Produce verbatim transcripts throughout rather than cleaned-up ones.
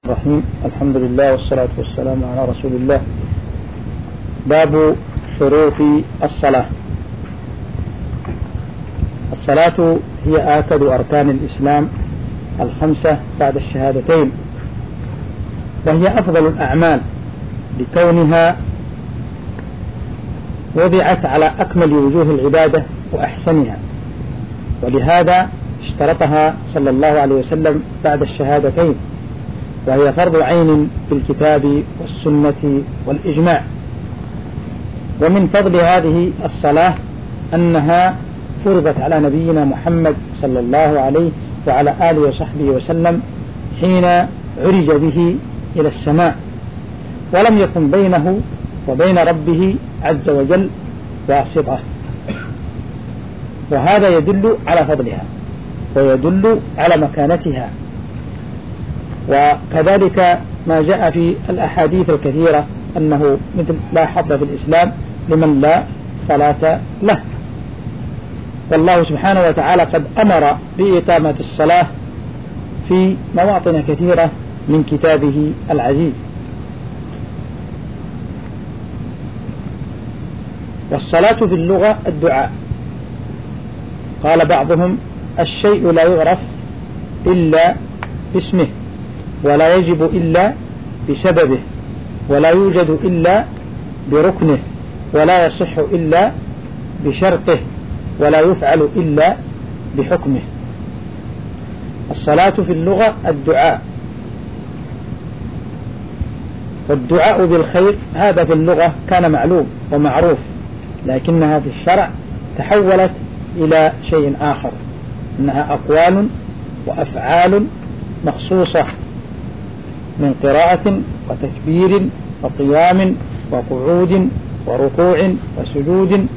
الرحيم. الحمد لله والصلاة والسلام على رسول الله. باب شروط الصلاة. الصلاة هي آكد أركان الإسلام الخمسة بعد الشهادتين، وهي أفضل الأعمال لكونها وضعت على أكمل وجوه العبادة وأحسنها، ولهذا اشترطها صلى الله عليه وسلم بعد الشهادتين، وهي فرض عين بالكتاب والسنة والإجماع. ومن فضل هذه الصلاة أنها فرضت على نبينا محمد صلى الله عليه وعلى آله وصحبه وسلم حين عرج به إلى السماء، ولم يكن بينه وبين ربه عز وجل واسطة، وهذا يدل على فضلها ويدل على مكانتها. وكذلك ما جاء في الأحاديث الكثيرة أنه مثل لا حظ في الإسلام لمن لا صلاة له، والله سبحانه وتعالى قد أمر بإقامة الصلاة في مواطن كثيرة من كتابه العزيز. والصلاة في اللغة الدعاء. قال بعضهم: الشيء لا يعرف إلا باسمه، ولا يجب إلا بسببه، ولا يوجد إلا بركنه، ولا يصح إلا بشرطه، ولا يفعل إلا بحكمه. الصلاة في اللغة الدعاء، والدعاء بالخير هذا في اللغة كان معلوم ومعروف، لكنها في الشرع تحولت إلى شيء آخر، إنها أقوال وأفعال مخصوصة من قراءة وتكبير وقيام وقعود وركوع وسجود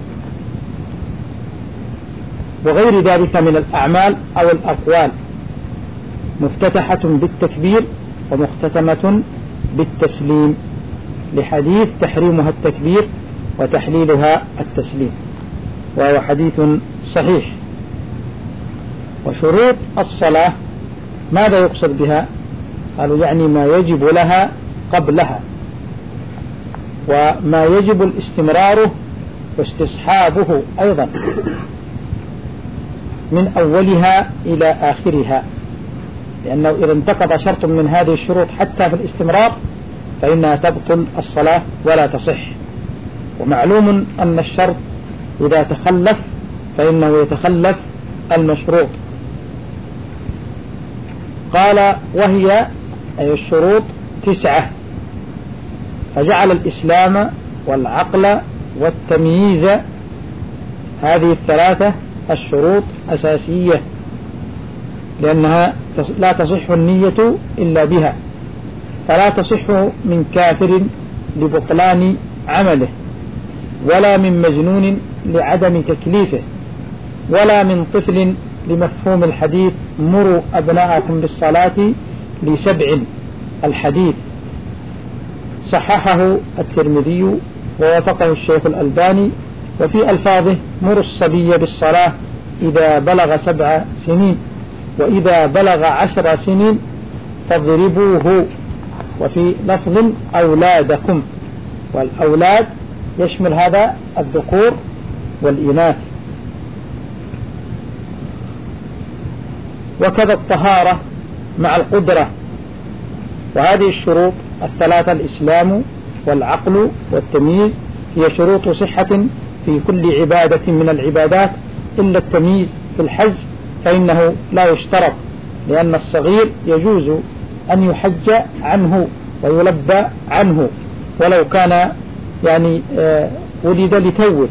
وغير ذلك من الأعمال أو الأقوال، مفتتحة بالتكبير ومختتمة بالتسليم، لحديث تحريمها التكبير وتحليلها التسليم، وهو حديث صحيح. وشروط الصلاة ماذا يقصد بها؟ قالوا يعني ما يجب لها قبلها، وما يجب الاستمرار واستصحابه أيضا من أولها إلى آخرها، لأنه إذا انتقض شرط من هذه الشروط حتى في الاستمرار فإنها تبطل الصلاة ولا تصح. ومعلوم أن الشرط إذا تخلف فإنه يتخلف المشروط. قال: وهي أي الشروط تسعة، فجعل الإسلام والعقل والتمييز هذه الثلاثة الشروط أساسية، لأنها لا تصح النية إلا بها، فلا تصح من كافر لبطلان عمله، ولا من مجنون لعدم تكليفه، ولا من طفل لمفهوم الحديث مروا أبناءكم بالصلاة لسبع، الحديث صححه الترمذي ووافقه الشيخ الألباني، وفي ألفاظه: مروا الصبي بالصلاة إذا بلغ سبع سنين، وإذا بلغ عشر سنين فاضربوه، وفي لفظ أولادكم، والأولاد يشمل هذا الذكور والإناث. وكذا الطهارة مع القدرة. وهذه الشروط الثلاثة الإسلام والعقل والتمييز هي شروط صحة في كل عبادة من العبادات، إلا التمييز في الحج فإنه لا يشترط، لأن الصغير يجوز أن يحج عنه ويلبى عنه ولو كان يعني آه ولد لتوه.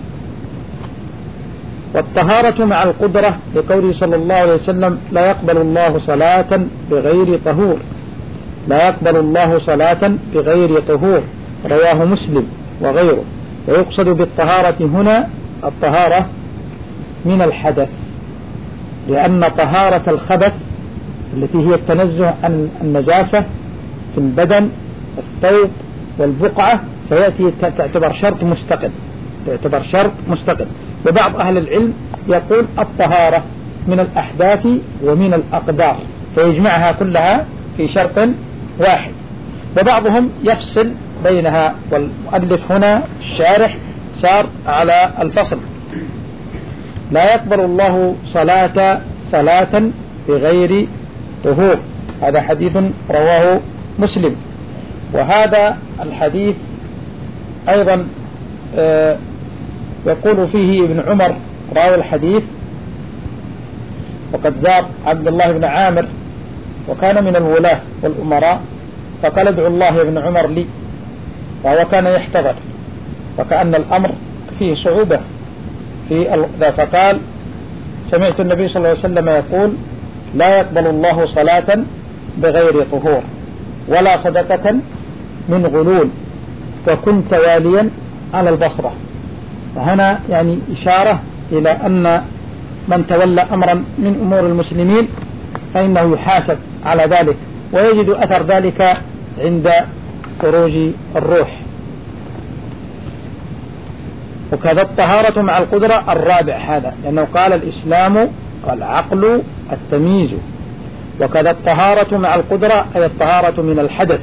والطهارة مع القدرة لقوله صلى الله عليه وسلم: لا يقبل الله صلاة بغير طهور، لا يقبل الله صلاة بغير طهور، رواه مسلم وغيره. ويقصد بالطهارة هنا الطهارة من الحدث، لأن طهارة الخبث التي هي التنزه عن النجاسة في البدن الثوب والبقعة سيأتي تعتبر شرط مستقل، تعتبر شرط مستقل. وبعض أهل العلم يقول الطهارة من الأحداث ومن الأقدار، فيجمعها كلها في شرط واحد، وبعضهم يفصل بينها، والمؤلف هنا الشارح سار على الفصل. لا يقبل الله صلاة صلاة بغير طهور، هذا حديث رواه مسلم. وهذا الحديث أيضا يقول فيه ابن عمر راوي الحديث، وقد زار عبد الله بن عامر وكان من الولاة والأمراء، فقال ادعو الله يا ابن عمر لي، وهو كان يحتضر، وكأن الأمر فيه صعوبة في ذا، فقال سمعت النبي صلى الله عليه وسلم يقول لا يقبل الله صلاة بغير طهور ولا صدقة من غلول، وكنت واليا على البصرة. وهنا يعني إشارة إلى أن من تولى أمرا من أمور المسلمين فإنه يحاسب على ذلك، ويجد أثر ذلك عند خروج الروح. وكذا الطهارة مع القدرة الرابع هذا، لأنه قال الإسلام والعقل التمييز، وكذا الطهارة مع القدرة أي الطهارة من الحدث.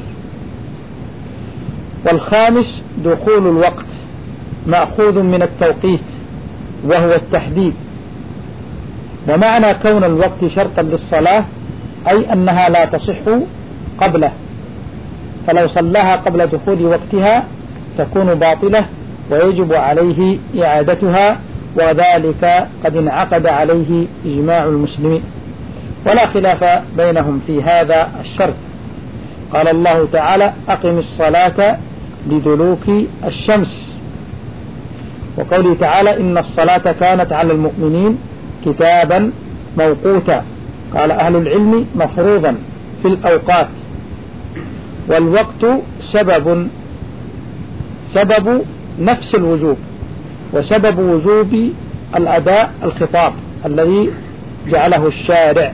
والخامس دخول الوقت مأخوذ من التوقيت وهو التحديد، ومعنى كون الوقت شرطا للصلاة أي أنها لا تصح قبله، فلو صلاها قبل دخول وقتها تكون باطلة ويجب عليه إعادتها، وذلك قد انعقد عليه إجماع المسلمين، ولا خلاف بينهم في هذا الشرط. قال الله تعالى أقم الصلاة لدلوك الشمس، وقوله تعالى إن الصلاة كانت على المؤمنين كتابا موقوتا، قال أهل العلم مفروضا في الأوقات. والوقت سبب سبب نفس الوجوب، وسبب وجوب الأداء الخطاب الذي جعله الشارع.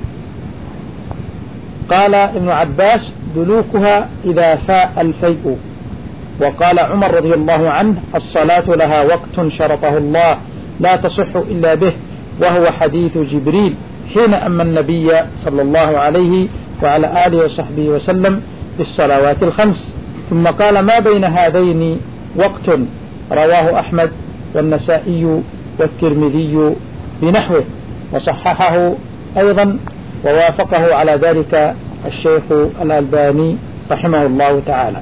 قال ابن عباس دلوكها إذا فاء الفيء. وقال عمر رضي الله عنه الصلاة لها وقت شرطه الله لا تصح إلا به، وهو حديث جبريل حين أما النبي صلى الله عليه وعلى آله وصحبه وسلم بالصلوات الخمس. ثم قال ما بين هذين وقت، رواه أحمد والنسائي والترمذي بنحوه، وصححه أيضا ووافقه على ذلك الشيخ الألباني رحمه الله تعالى.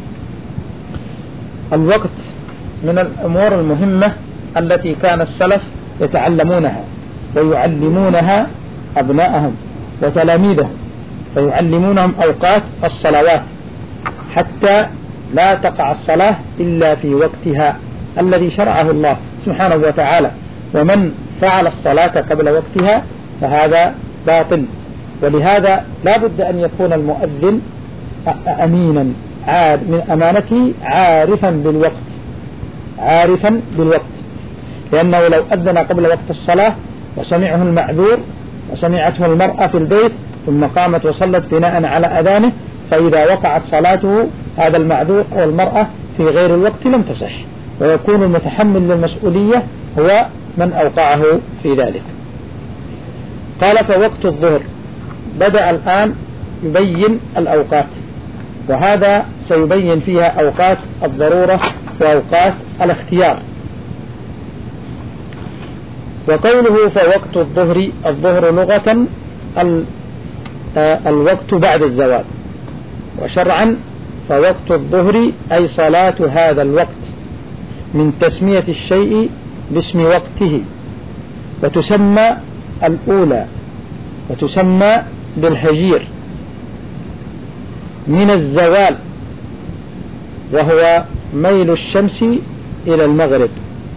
الوقت من الأمور المهمة التي كان السلف يتعلمونها ويعلمونها أبناءهم وتلاميذهم، فيعلمونهم أوقات الصلوات حتى لا تقع الصلاة إلا في وقتها الذي شرعه الله سبحانه وتعالى. ومن فعل الصلاة قبل وقتها فهذا باطل، ولهذا لا بد أن يكون المؤذن أمينا من أمانته عارفا بالوقت عارفا بالوقت لأنه لو أذن قبل وقت الصلاة وسمعه المعذور وسمعته المرأة في البيت ثم قامت وصلت بناء على أذانه، فإذا وقعت صلاته هذا المعذور أو المرأة في غير الوقت لم تصح، ويكون المتحمل للمسؤولية هو من أوقعه في ذلك. قال فوقت الظهر، بدأ الآن يبين الأوقات، وهذا سيبين فيها أوقات الضرورة وأوقات الاختيار. وقوله فوقت الظهر، الظهر لغة الوقت بعد الزوال، وشرعا فوقت الظهر أي صلاة هذا الوقت من تسمية الشيء باسم وقته، وتسمى الأولى وتسمى بالهجير من الزوال، وهو ميل الشمس إلى المغرب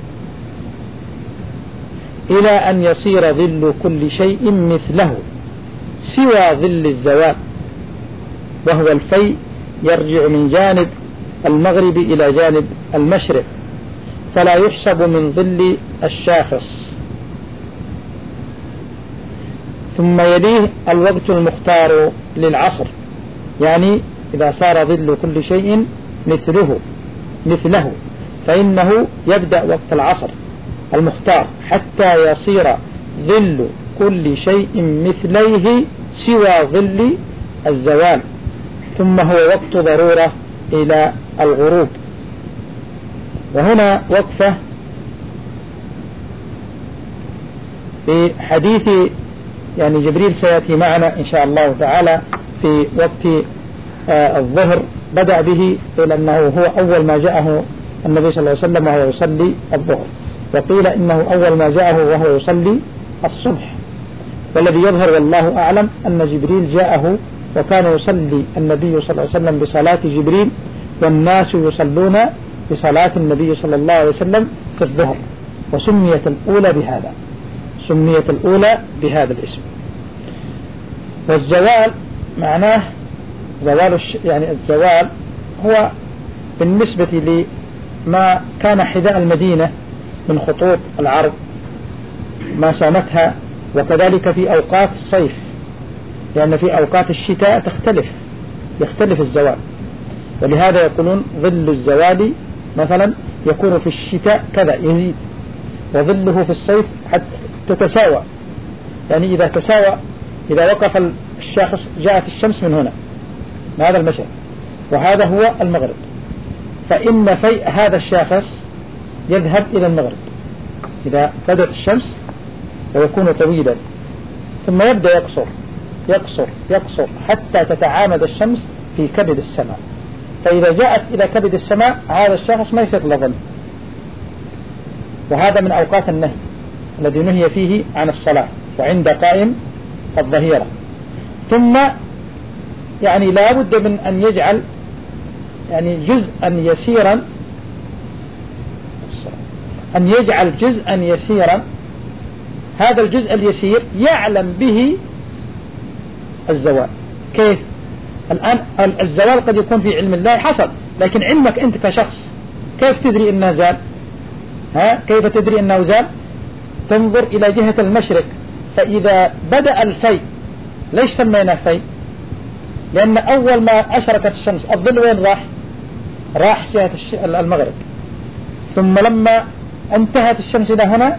إلى أن يصير ظل كل شيء مثله سوى ظل الزوال، وهو الفيء يرجع من جانب المغرب إلى جانب المشرق، فلا يحسب من ظل الشاخص. ثم يليه الوقت المختار للعصر، يعني إذا صار ظل كل شيء مثله مثله فإنه يبدأ وقت العصر المختار حتى يصير ظل كل شيء مثليه سوى ظل الزوال، ثم هو وقت ضرورة إلى الغروب. وهنا وقفة في حديث يعني جبريل سيأتي معنا إن شاء الله تعالى في وقت آه الظهر، بدأ به إلى أنه هو أول ما جاءه النبي صلى الله عليه وسلم وهو يصلي الظهر، وقيل إنه أول ما جاءه وهو يصلي الصبح. والذي يظهر والله أعلم أن جبريل جاءه وكان يصلي النبي صلى الله عليه وسلم بصلاة جبريل والناس يصلون بصلاة النبي صلى الله عليه وسلم في الظهر، وسميت الأولى بهذا، سميت الأولى بهذا الاسم. والزوال معناه زوال الش... يعني الزوال هو بالنسبة لما كان حذاء المدينة من خطوط العرض ما سامتها، وكذلك في أوقات الصيف، لأن في أوقات الشتاء تختلف يختلف الزوال، ولهذا يقولون ظل الزوال مثلا يكون في الشتاء كذا يزيد، وظله في الصيف حتى تتساوى، يعني إذا تساوى إذا وقف الشخص جاءت الشمس من هنا هذا المشرق وهذا هو المغرب، فإن فيء هذا الشخص يذهب إلى المغرب إذا بدت الشمس ويكون طويلا، ثم يبدأ يقصر يقصر يقصر حتى تتعامد الشمس في كبد السماء، فإذا جاءت إلى كبد السماء هذا الشخص ما يصير له ظل. وهذا من أوقات النهي الذي نهي فيه عن الصلاة وعند قائم الظهيرة. ثم يعني لا بد من أن يجعل يعني جزءا يسيرا أن يجعل جزءا يسيرا هذا الجزء اليسير يعلم به الزوال. كيف؟ الآن الزوال قد يكون في علم الله حصل، لكن علمك أنت كشخص كيف تدري أنه زال؟ ها؟ كيف تدري أنه زال؟ تنظر إلى جهة المشرق، فإذا بدأ الفيء، ليش سمينا فيء؟ لأن أول ما أشركت الشمس الظل وين راح؟ راح جهة المغرب، ثم لما انتهت الشمس إلى هنا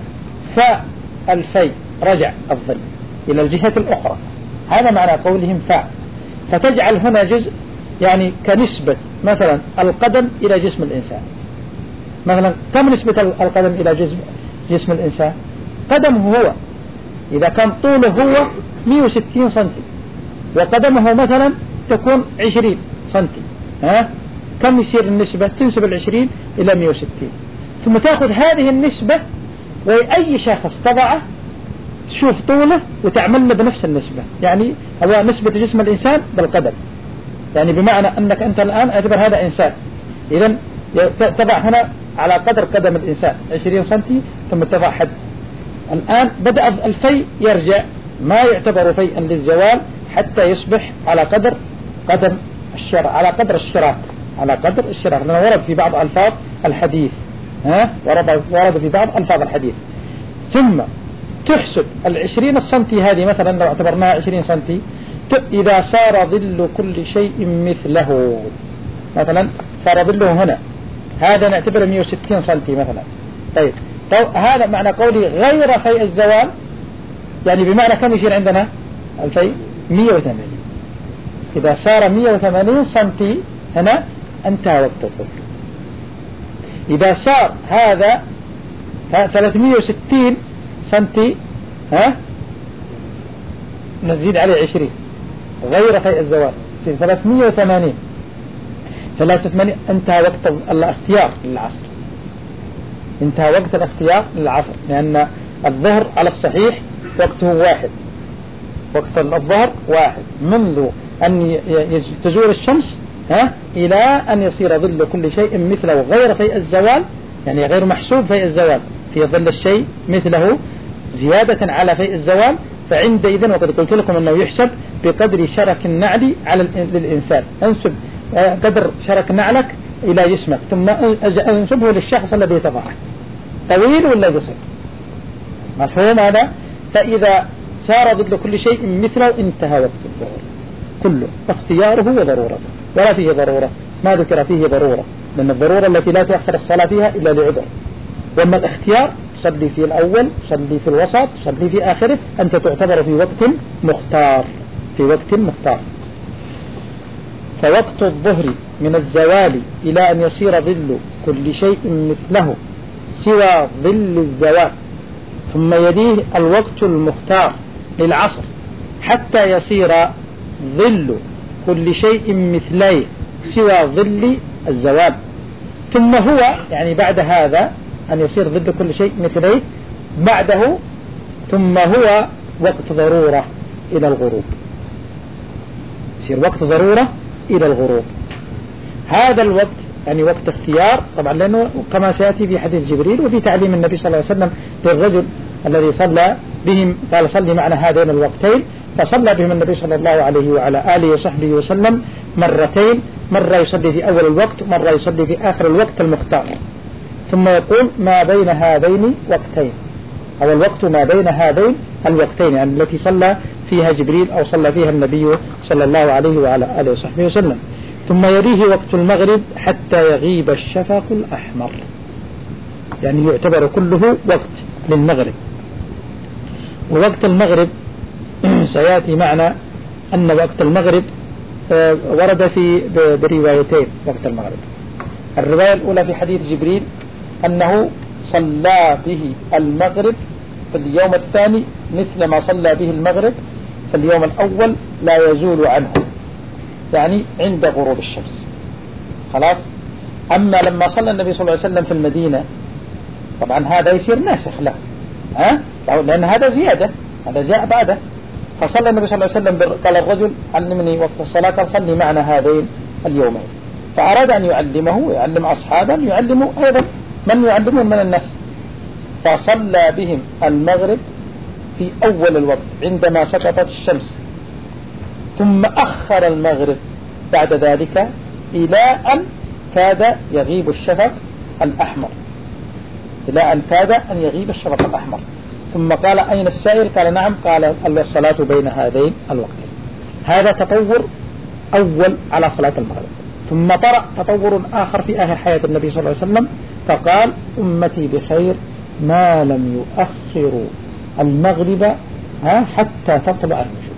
فالفيء رجع الظل إلى الجهة الأخرى، هذا معنى قولهم فاء. فتجعل هنا جزء يعني كنسبة مثلا القدم إلى جسم الإنسان، مثلا كم نسبة القدم إلى جسم جسم الإنسان؟ قدمه هو إذا كان طوله هو مئة وستين سنتي وقدمه مثلا تكون عشرين سنتي، ها كم يصير النسبة؟ تنسب العشرين إلى مئة وستين، ثم تأخذ هذه النسبة وأي شخص تضعه تشوف طوله وتعمل بنفس النسبة، يعني هو نسبة جسم الإنسان بالقدم، يعني بمعنى أنك أنت الآن اعتبر هذا إنسان، إذن تضع هنا على قدر قدم الإنسان عشرين سنتي ثم تضع حد. الآن بدأ الفيء يرجع ما يعتبر فيئا للزوال حتى يصبح على قدر قدم الشراك، على قدر الشراك على قدر الشراك لأنه ورد في بعض ألفاظ الحديث، ها ورد, ورد في بعض ألفاظ الحديث. ثم تحسب العشرين السنتي هذه مثلا لو اعتبرناها عشرين سنتي، إذا صار ظل كل شيء مثله، مثلا صار ظله هنا هذا نعتبره مئة وستين سنتي مثلا. طيب هذا معنى قولي غير فيء الزوال، يعني بمعنى كم يصير عندنا الفيء؟ مئة وثمانين. إذا صار مئة وثمانين سنتي هنا انتهى وقت الظهر. إذا صار هذا ثلاثمئة وستين سنتي، ها نزيد عليه عشرين غير فيء الزوال في ثلاثمئة وثمانين، ثلاثمئة وثمانين انتهى وقت الاختيار للعصر، انتهى وقت الاختيار للعصر، لأن الظهر على الصحيح وقته واحد، وقت الظهر واحد منذ أن تزول الشمس ها إلى أن يصير ظل كل شيء مثله غير فيء الزوال، يعني غير محسوب فيء الزوال في ظل الشيء مثله زيادة على فيء الزوال، فعندئذ وقد قلت لكم أنه يحسب بقدر شرك النعل على للإنسان، انسب قدر شرك نعلك إلى جسمك ثم انسبه للشخص الذي تضعه طويل ولا قصير، مفهوم هذا؟ فإذا صار ظل كل شيء مثله انتهى وقت الظهر كله، اختياره وضرورته، ولا فيه ضرورة، ما ذكر فيه ضرورة، لأن الضرورة التي لا تؤخر الصلاة فيها إلا لعذر، وأما الاختيار صلي في الأول، صلي في الوسط، صلي في آخره، أنت تعتبر في وقت مختار، في وقت مختار. فوقت الظهر من الزوال إلى أن يصير ظل كل شيء مثله سوى ظل الزوال، ثم يليه الوقت المختار للعصر حتى يصير ظل كل شيء مثليه سوى ظل الزوال، ثم هو يعني بعد هذا أن يصير ظل كل شيء مثليه بعده ثم هو وقت ضرورة إلى الغروب، يصير وقت ضرورة إلى الغروب. هذا الوقت يعني وقت اختيار طبعا، لأنه كما سيأتي في حديث جبريل وفي تعليم النبي صلى الله عليه وسلم للرجل الذي صلى بهم، قال صلي معنا هذين الوقتين، فصلى بهم النبي صلى الله عليه وعلى آله وصحبه وسلم مرتين، مرة يصلي في أول الوقت مرة يصلي في آخر الوقت المختار، ثم يقول ما بين هذين وقتين، أو الوقت ما بين هذين الوقتين يعني التي صلى فيها جبريل أو صلى فيها النبي صلى الله عليه وعلى آله وصحبه وسلم. ثم يليه وقت المغرب حتى يغيب الشفق الأحمر، يعني يعتبر كله وقت للمغرب. ووقت المغرب سيأتي معنا أن وقت المغرب ورد في بروايتين. وقت المغرب الرواية الأولى في حديث جبريل أنه صلى به المغرب في اليوم الثاني مثل ما صلى به المغرب في اليوم الأول لا يزول عنه، يعني عند غروب الشمس خلاص. أما لما صلى النبي صلى الله عليه وسلم في المدينة طبعا هذا يصير ناسخ له، ها؟ لأن هذا زيادة، هذا جاء بعده. فصلى النبي صلى الله عليه وسلم قال الرجل علمني وقت الصلاة، قال صلي معنا هذين اليومين، فأراد أن يعلمه ويعلم أصحابا يعلمه أيضا من يعلمون من الناس، فصلى بهم المغرب في أول الوقت عندما سقطت الشمس، ثم أخر المغرب بعد ذلك إلى أن كاد يغيب الشفق الأحمر، إلى أن كاد أن يغيب الشفق الأحمر. ثم قال أين السائل؟ قال نعم، قال الصلاة بين هذين الوقتين. هذا تطور أول على صلاة المغرب. ثم طرأ تطور آخر في آخر حياة النبي صلى الله عليه وسلم، فقال أمتي بخير ما لم يؤخروا المغرب ها حتى تطلع النجوم.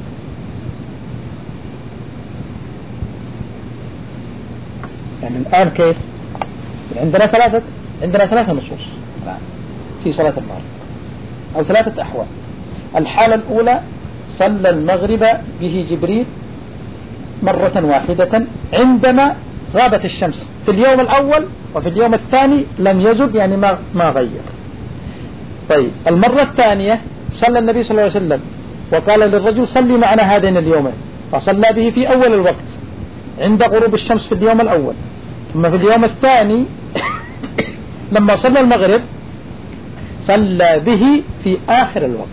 يعني الآن كيف؟ عندنا ثلاثة عندنا ثلاثة نصوص في صلاة المغرب أو ثلاثة أحوال. الحالة الأولى صلى المغرب به جبريل مرة واحدة عندما غابت الشمس في اليوم الأول، وفي اليوم الثاني لم يزل يعني ما ما غير. طيب المرة الثانية صلى النبي صلى الله عليه وسلم وقال للرجل صلي معنا هذين اليومين، فصلى به في أول الوقت عند غروب الشمس في اليوم الأول، ثم في اليوم الثاني لما صلى المغرب صلى به في آخر الوقت،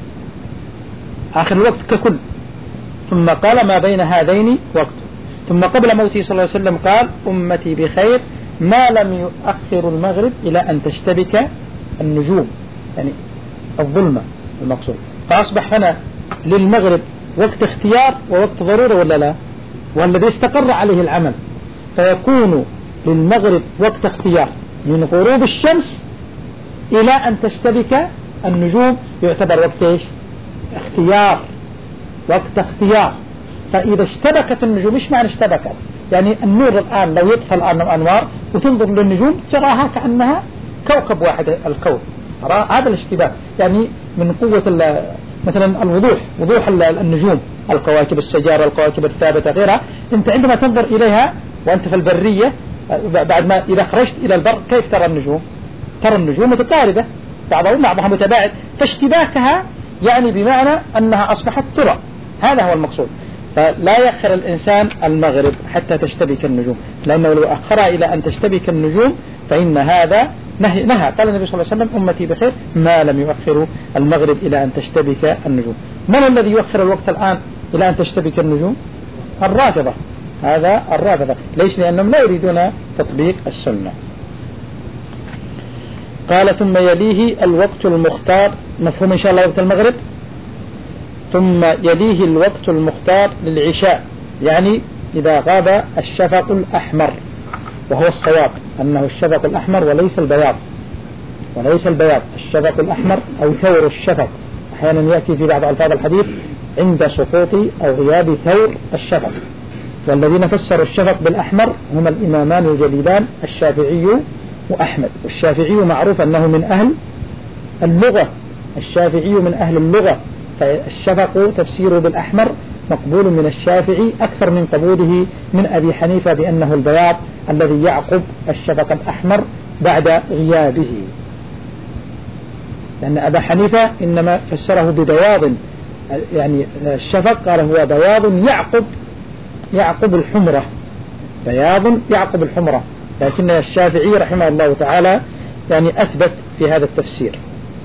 آخر الوقت ككل، ثم قال ما بين هذين وقت. ثم قبل موته صلى الله عليه وسلم قال أمتي بخير ما لم يؤخر المغرب إلى أن تشتبك النجوم، يعني الظلمة المقصود. فأصبح هنا للمغرب وقت اختيار ووقت ضرورة ولا لا؟ والذي استقر عليه العمل، فيكون للمغرب وقت اختيار من غروب الشمس إلى أن تشتبك النجوم، يعتبر وقت إيش؟ اختيار، وقت اختيار. فإذا اشتبكت النجوم، إيش معنى اشتبكت؟ يعني النور الآن لو يطفى الآن الأنوار وتنظر للنجوم تراها كأنها كوكب واحد الكون، هذا الاشتباك يعني من قوة مثلا الوضوح، وضوح النجوم، الكواكب السجارة، الكواكب الثابتة غيرها. أنت عندما تنظر إليها وأنت في البرية بعد ما إذا خرجت إلى البر كيف ترى النجوم؟ ترى النجوم متقاربة بعضها بعضها متباعد، فاشتباكها يعني بمعنى أنها أصبحت ترى، هذا هو المقصود. فلا يأخر الإنسان المغرب حتى تشتبك النجوم، لأنه لو أخرها إلى أن تشتبك النجوم فإن هذا نهي. نهى قال النبي صلى الله عليه وسلم أمتي بخير ما لم يؤخروا المغرب إلى أن تشتبك النجوم. من الذي يؤخر الوقت الآن إلى أن تشتبك النجوم؟ الرافضة، هذا الرافضة، ليش؟ لأنهم لا يريدون تطبيق السنة. قال ثم يليه الوقت المختار، مفهوم إن شاء الله وقت المغرب. ثم يليه الوقت المختار للعشاء، يعني إذا غاب الشفق الأحمر، وهو الصواب أنه الشفق الأحمر وليس البياض، وليس البياض الشفق الأحمر أو ثور الشفق. أحيانا يأتي في بعض ألفاظ الحديث عند سقوط أو غياب ثور الشفق، والذين فسروا الشفق بالأحمر هما الإمامان الجليلان الشافعي وأحمد. والشافعي معروف أنه من أهل اللغة، الشافعي من أهل اللغة، فالشفق تفسيره بالأحمر مقبول من الشافعي أكثر من قبوله من أبي حنيفة بأنه البياض الذي يعقب الشفق الأحمر بعد غيابه، لأن أبا حنيفة إنما فسره ببياض، يعني الشفق قال هو بياض يعقب يعقب الحمرة، بياض يعقب الحمرة، لكن الشافعي رحمه الله تعالى يعني أثبت في هذا التفسير.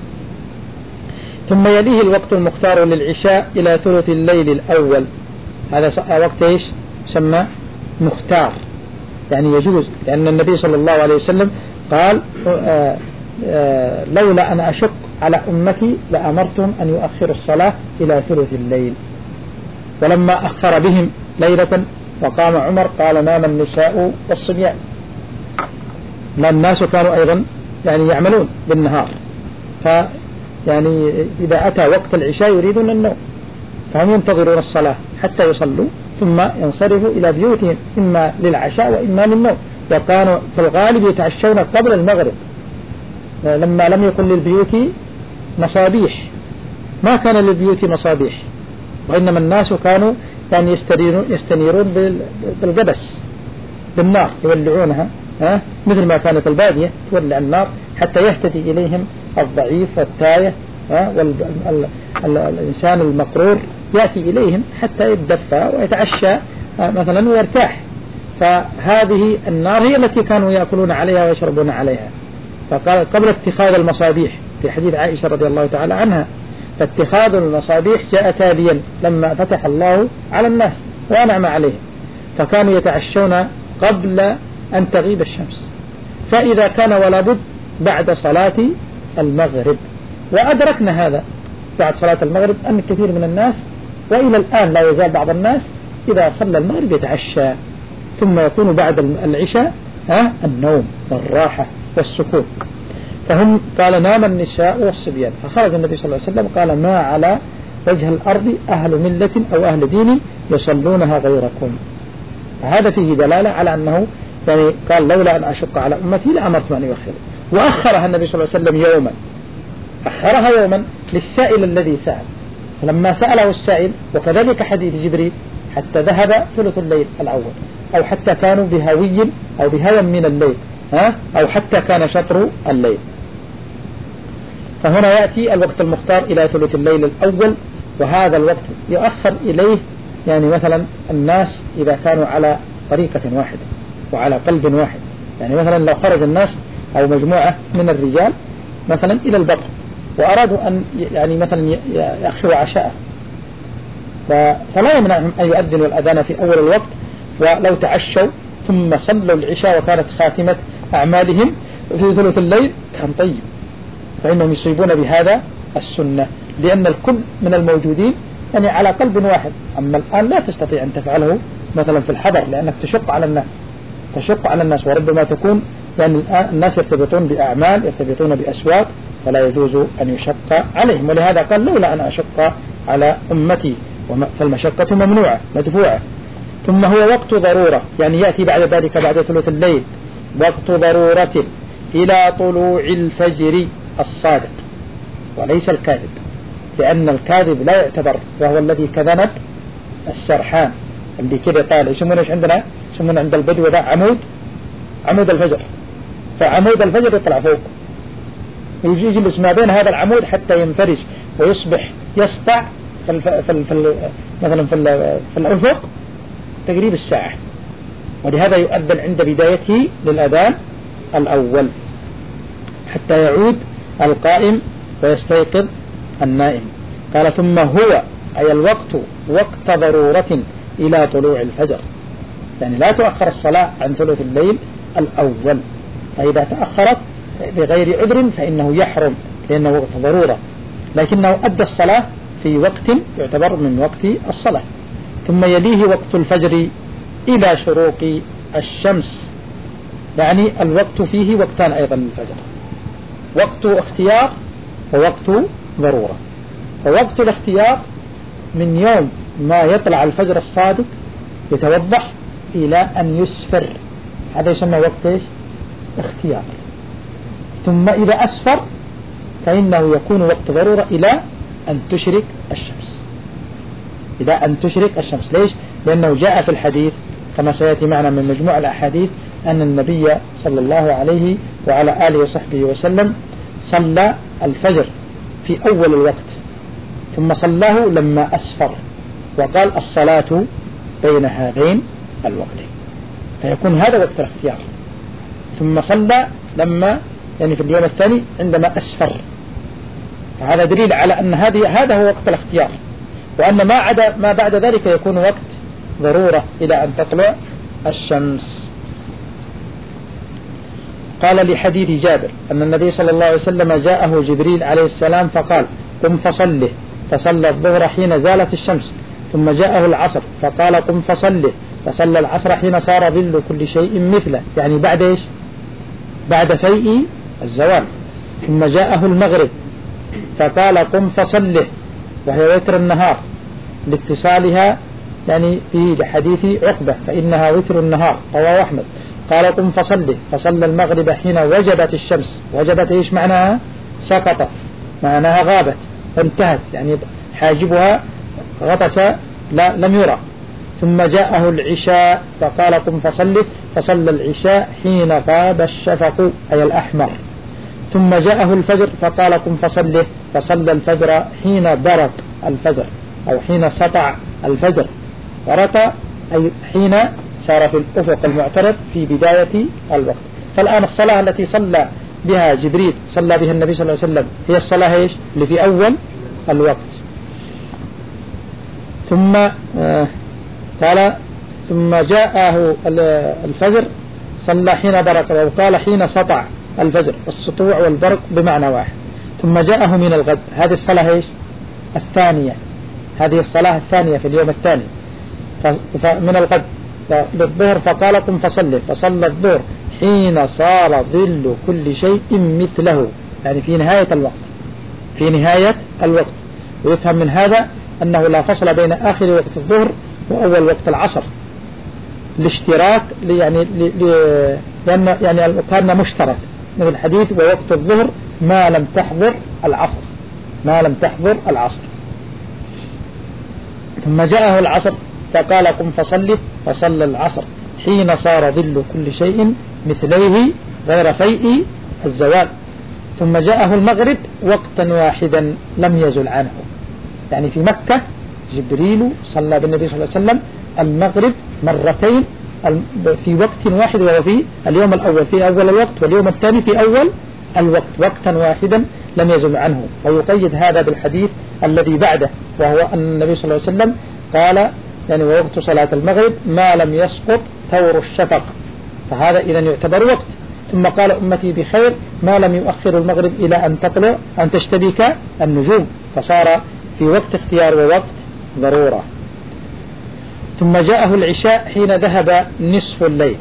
ثم يليه الوقت المختار للعشاء إلى ثلث الليل الأول، هذا وقت إيش سمى مختار، يعني يجوز، لأن النبي صلى الله عليه وسلم قال آآ آآ لولا أن أشق على أمتي لأمرتهم أن يؤخروا الصلاة إلى ثلث الليل. ولما أخر بهم ليلة وقام عمر قال نام النساء والصبيان، لأن الناس كانوا أيضا يعني يعملون بالنهار، ف يعني إذا أتى وقت العشاء يريدون النوم، فهم ينتظرون الصلاة حتى يصلوا ثم ينصرفوا إلى بيوتهم إما للعشاء وإما للنوم. وكانوا في الغالب يتعشون قبل المغرب، لما لم يكن للبيوت مصابيح، ما كان للبيوت مصابيح، وإنما الناس كانوا يعني يستنيرون, يستنيرون بالقبس بالنار يولعونها، ها؟ مثل ما كانت البادية تولع النار حتى يهتدي إليهم الضعيف والتايه، والإنسان المقرور يأتي إليهم حتى يتدفى ويتعشى مثلا ويرتاح. فهذه النار هي التي كانوا يأكلون عليها ويشربون عليها. فقال قبل اتخاذ المصابيح في حديث عائشة رضي الله تعالى عنها، فاتخاذ المصابيح جاء تاليا لما فتح الله على الناس وأنعم عليهم، فكانوا يتعشون قبل أن تغيب الشمس، فإذا كان ولا بد بعد صلاة المغرب. وأدركنا هذا بعد صلاة المغرب أن كثير من الناس وإلى الآن لا يزال بعض الناس إذا صلى المغرب يتعشى، ثم يكون بعد العشاء ها النوم والراحة والسكون. فهم قال نام النساء والصبيان، فخرج النبي صلى الله عليه وسلم قال ما على وجه الأرض أهل ملة أو أهل دين يصلونها غيركم. فهذا فيه دلالة على أنه يعني قال لولا أن أشق على أمتي لأمرت أن يؤخر. وأخرها النبي صلى الله عليه وسلم يوما، أخرها يوما للسائل الذي سأل، فلما سأله السائل وكذلك حديث جبريل حتى ذهب ثلث الليل الأول، أو حتى كانوا بهوي أو بهوى من الليل، ها؟ أو حتى كان شطر الليل. فهنا يأتي الوقت المختار إلى ثلث الليل الأول، وهذا الوقت يؤخر إليه يعني مثلا الناس إذا كانوا على طريقة واحدة وعلى قلب واحد، يعني مثلا لو خرج الناس أو مجموعة من الرجال مثلا إلى البر وأرادوا أن يعني مثلا يأخروا عشاء، فلا يمنعهم أن يؤذنوا الأذان في أول الوقت، ولو تعشوا ثم صلوا العشاء وكانت خاتمة أعمالهم في ثلث الليل كان طيب، فإنهم يصيبون بهذا السنة، لأن الكل من الموجودين يعني على قلب واحد. أما الآن لا تستطيع أن تفعله مثلا في الحضر، لأنك تشق على الناس تشق على الناس وربما تكون يعني الناس يرتبطون بأعمال يرتبطون بأسواق، فلا يجوز أن يشق عليهم. ولهذا قال لولا أن أشق على أمتي، فالمشقة ممنوعة مدفوعة. ثم هو وقت ضرورة، يعني يأتي بعد ذلك بعد ثلث الليل وقت ضرورة إلى طلوع الفجر الصادق وليس الكاذب، لأن الكاذب لا يعتبر، وهو الذي كذنب السرحان اللي كده قال يسمونه ايش عندنا يسمونه عند البدو ذا عمود عمود الفجر، فعمود الفجر يطلع فوق ويجي يجلس ما بين هذا العمود حتى ينفرج ويصبح يسطع في الف... في, ال... في ال... مثلا في, ال... في الأفق تقريب الساعة، ولهذا يؤذن عند بدايته للأذان الأول حتى يعود القائم ويستيقظ النائم. قال ثم هو أي الوقت وقت ضرورة إلى طلوع الفجر، يعني لا تؤخر الصلاة عن ثلث الليل الأول، فإذا تأخرت بغير عذر فإنه يحرم لأنه وقت ضرورة، لكنه أدى الصلاة في وقت يعتبر من وقت الصلاة. ثم يليه وقت الفجر إلى شروق الشمس، يعني الوقت فيه وقتان أيضا للفجر، وقت اختيار ووقت ضرورة. فوقت الاختيار من يوم ما يطلع الفجر الصادق يتوضح إلى أن يسفر، هذا يسمى وقت إيش؟ اختيار. ثم إذا أسفر فإنه يكون وقت ضرورة إلى أن تشرق الشمس، إلى أن تشرق الشمس. ليش؟ لأنه جاء في الحديث كما سيأتي معنا من مجموع الأحاديث أن النبي صلى الله عليه وعلى آله وصحبه وسلم صلى الفجر في أول الوقت ثم صلاه لما أسفر، وقال الصلاة بين هذين الوقتين، فيكون هذا وقت الاختيار. ثم صلى لما يعني في اليوم الثاني عندما أسفر، فهذا دليل على أن هذه هذا هو وقت الاختيار، وأن ما عدا ما بعد ذلك يكون وقت ضرورة إلى أن تطلع الشمس. قال لحديث جابر أن النبي صلى الله عليه وسلم جاءه جبريل عليه السلام فقال قم فصله، فصلى الظهر حين زالت الشمس، ثم جاءه العصر فقال قم فصله، فصلى العصر حين صار ظل كل شيء مثله، يعني بعد إيش؟ بعد فيء الزوال. ثم جاءه المغرب فقال قم فصله، وهي وتر النهار لاتصالها يعني في حديث عقبة فإنها وتر النهار، رواه أحمد. قال قم فصله، فصلى المغرب حين وجبت الشمس. وجبت إيش معناها؟ سقطت، معناها غابت انتهت، يعني حاجبها غطس لا لم يرى. ثم جاءه العشاء فقال قم فصله، فصلى العشاء حين غاب الشفق أي الأحمر. ثم جاءه الفجر فقال قم فصله، فصلى الفجر حين برق الفجر أو حين سطع الفجر. برق أي حين صار في الأفق المعترض في بداية الوقت. فالآن الصلاة التي صلى بها جبريل صلى بها النبي صلى الله عليه وسلم هي الصلاة إيش؟ اللي في أول الوقت. ثم آه قال ثم جاءه الفجر صلى حين برق، وقال حين سطع الفجر، السطوع والبرق بمعنى واحد. ثم جاءه من الغد، هذه الصلاة إيش؟ الثانية، هذه الصلاة الثانية في اليوم الثاني من الغد للظهر فقال قم فصله، فصلى الظهر حين صار ظل كل شيء مثله، يعني في نهاية الوقت، في نهاية الوقت. ويفهم من هذا أنه لا فصل بين آخر وقت الظهر وأول وقت العصر الاشتراك، يعني لأن يعني كان مشترك من الحديث ووقت الظهر ما لم تحضر العصر، ما لم تحضر العصر. ثم جاءه العصر فقال قم فصله، فصلى العصر حين صار ظل كل شيء مثليه غير فيء الزوال. ثم جاءه المغرب وقتا واحدا لم يزل عنه، يعني في مكة جبريل صلى بالنبي صلى الله عليه وسلم المغرب مرتين في وقت واحد، وهو في اليوم الأول في أول الوقت، واليوم الثاني في أول الوقت، وقتا واحدا لم يزل عنه. ويقيد هذا بالحديث الذي بعده، وهو أن النبي صلى الله عليه وسلم قال يعني ووقت صلاة المغرب ما لم يسقط ثور الشفق، فهذا إذا يعتبر وقت. ثم قال أمتي بخير ما لم يؤخر المغرب إلى أن تطلع أن تشتبك النجوم، فصار في وقت اختيار ووقت ضرورة. ثم جاءه العشاء حين ذهب نصف الليل،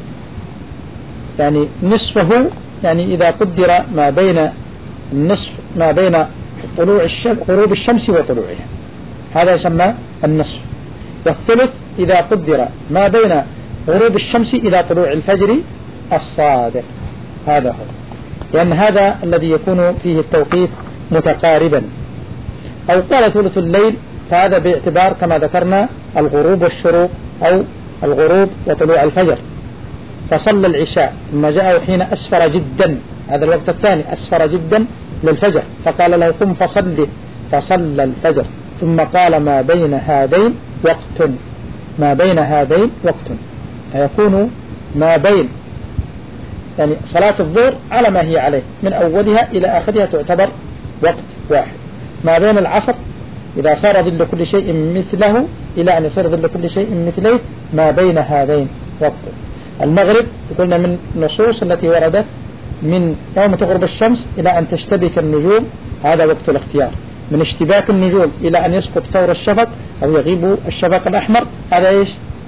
يعني نصفه يعني إذا قدر ما بين النصف ما بين طلوع الشمس غروب الشمس وطلوعها، هذا يسمى النصف. والثلث إذا قدر ما بين غروب الشمس إلى طلوع الفجر الصادق، هذا هو، لأن هذا الذي يكون فيه التوقيت متقاربا. أو قال ثلث الليل، فهذا باعتبار كما ذكرنا الغروب والشروق أو الغروب وطلوع الفجر. فصلى العشاء ثم جاءه حين أسفر جدا، هذا الوقت الثاني أسفر جدا للفجر، فقال له قم فصلي، فصلى الفجر. ثم قال ما بين هذين وقت، ما بين هذين وقت، فيكون ما بين يعني صلاة الظهر على ما هي عليه من أولها إلى آخرها تعتبر وقت واحد. ما بين العصر إذا صار ظل كل شيء مثله إلى أن يصير ظل كل شيء مثله ما بين هذين وقت. المغرب قلنا من النصوص التي وردت من يوم تغرب الشمس إلى أن تشتبك النجوم، هذا وقت الاختيار. من اشتباك النجوم إلى أن يسقط ثور الشفق أو يغيب الشفق الأحمر، هذا إيش؟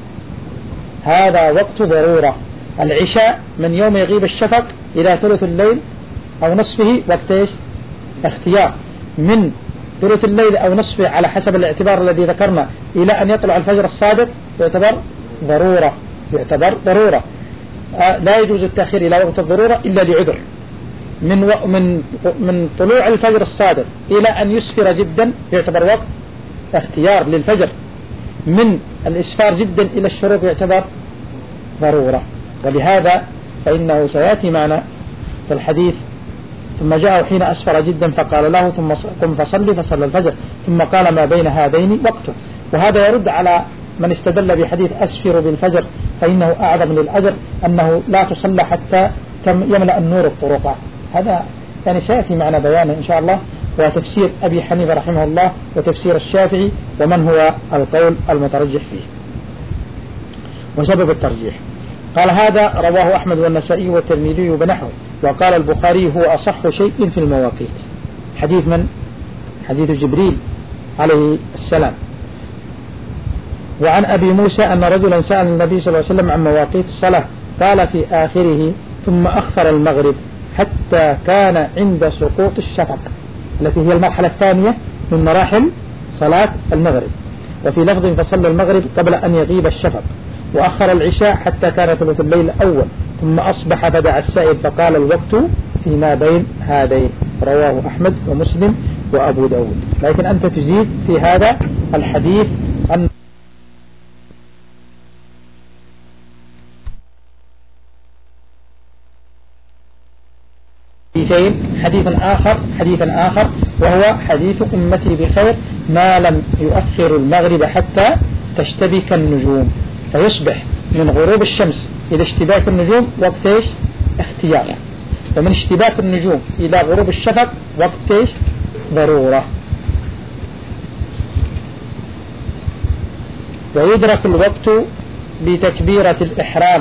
هذا وقت ضرورة. العشاء من يوم يغيب الشفق إلى ثلث الليل أو نصفه وقت إيش؟ اختيار. من ثلث الليل أو نصفه على حسب الاعتبار الذي ذكرنا إلى أن يطلع الفجر الصادق يعتبر ضرورة، يعتبر ضرورة. لا يجوز التأخير إلى وقت الضرورة إلا لعذر، من و... من من طلوع الفجر الصادق إلى أن يسفر جدا يعتبر وقت اختيار للفجر، من الإسفار جدا إلى الشروق يعتبر ضرورة. ولهذا فإنه سيأتي معنا في الحديث: ثم جاء حين أسفر جدا فقال له ثم قم فصلي، فصلى الفجر، ثم قال ما بين هذين وقته. وهذا يرد على من استدل بحديث أسفر بالفجر فإنه أعظم للأجر، أنه لا تصلى حتى يملأ النور الطرقات. هذا يعني سيأتي معنا بيانه إن شاء الله، وتفسير أبي حنيفة رحمه الله وتفسير الشافعي ومن هو القول المترجح فيه وسبب الترجيح. قال هذا رواه أحمد والنسائي والترمذي بنحوه، وقال البخاري هو أصح شيء في المواقيت. حديث من؟ حديث جبريل عليه السلام. وعن أبي موسى أن رجلا سأل النبي صلى الله عليه وسلم عن مواقيت الصلاة، قال في آخره: ثم أخر المغرب حتى كان عند سقوط الشفق، التي هي المرحلة الثانية من مراحل صلاة المغرب. وفي لفظ: فصلى المغرب قبل أن يغيب الشفق. وأخر العشاء حتى كان ثلث الليل الأول، ثم أصبح فدعا السائل فقال: الوقت فيما بين هذين. رواه أحمد ومسلم وأبو داود. لكن أنت تزيد في هذا الحديث أن حديث آخر حديث آخر وهو حديث أمتي بخير ما لم يؤخر المغرب حتى تشتبك النجوم، فيصبح من غروب الشمس إلى اشتباك النجوم وقت ايش؟ اختيار، ومن اشتباك النجوم إلى غروب الشفق وقت ايش؟ ضرورة. ويدرك الوقت بتكبيرة الإحرام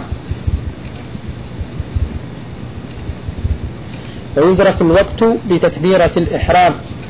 ويدرك الوقت بتكبيرة الإحرام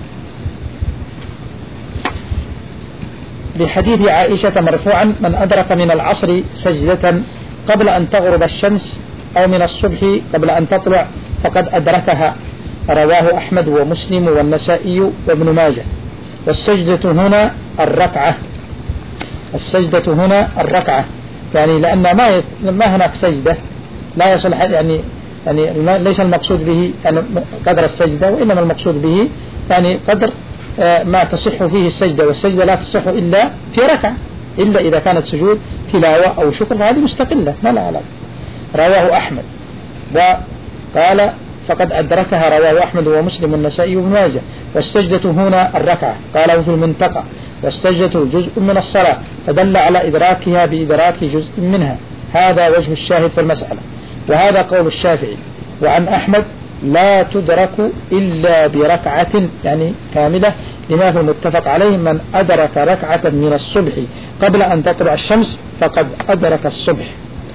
لحديث عائشة مرفوعا: من أدرك من العصر سجدة قبل أن تغرب الشمس أو من الصبح قبل أن تطلع فقد أدركها. رواه أحمد ومسلم والنسائي وابن ماجه. والسجدة هنا الركعة السجدة هنا الركعة يعني لأن ما ما هناك سجدة لا يصلح، يعني يعني ليس المقصود به يعني قدر السجدة، وإنما المقصود به يعني قدر ما تصح فيه السجدة، والسجدة لا تصح إلا في ركعة، إلا إذا كانت سجود تلاوة أو شكر، فهذه مستقلة ما لا علاقة. رواه أحمد وقال فقد أدركها. رواه أحمد ومسلم والنسائي وابن ماجه. والسجدة هنا الركعة قاله في المنتقى. والسجدة جزء من الصلاة فدل على إدراكها بإدراك جزء منها. هذا وجه الشاهد في المسألة، وهذا قول الشافعي. وعن أحمد: لا تدرك إلا بركعة يعني كاملة، لما في المتفق عليه: من أدرك ركعة من الصبح قبل أن تطلع الشمس فقد أدرك الصبح.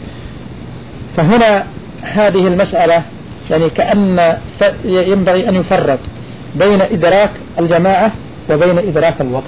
فهنا هذه المسألة يعني كأن ينبغي أن يفرق بين إدراك الجماعة وبين إدراك الوقت.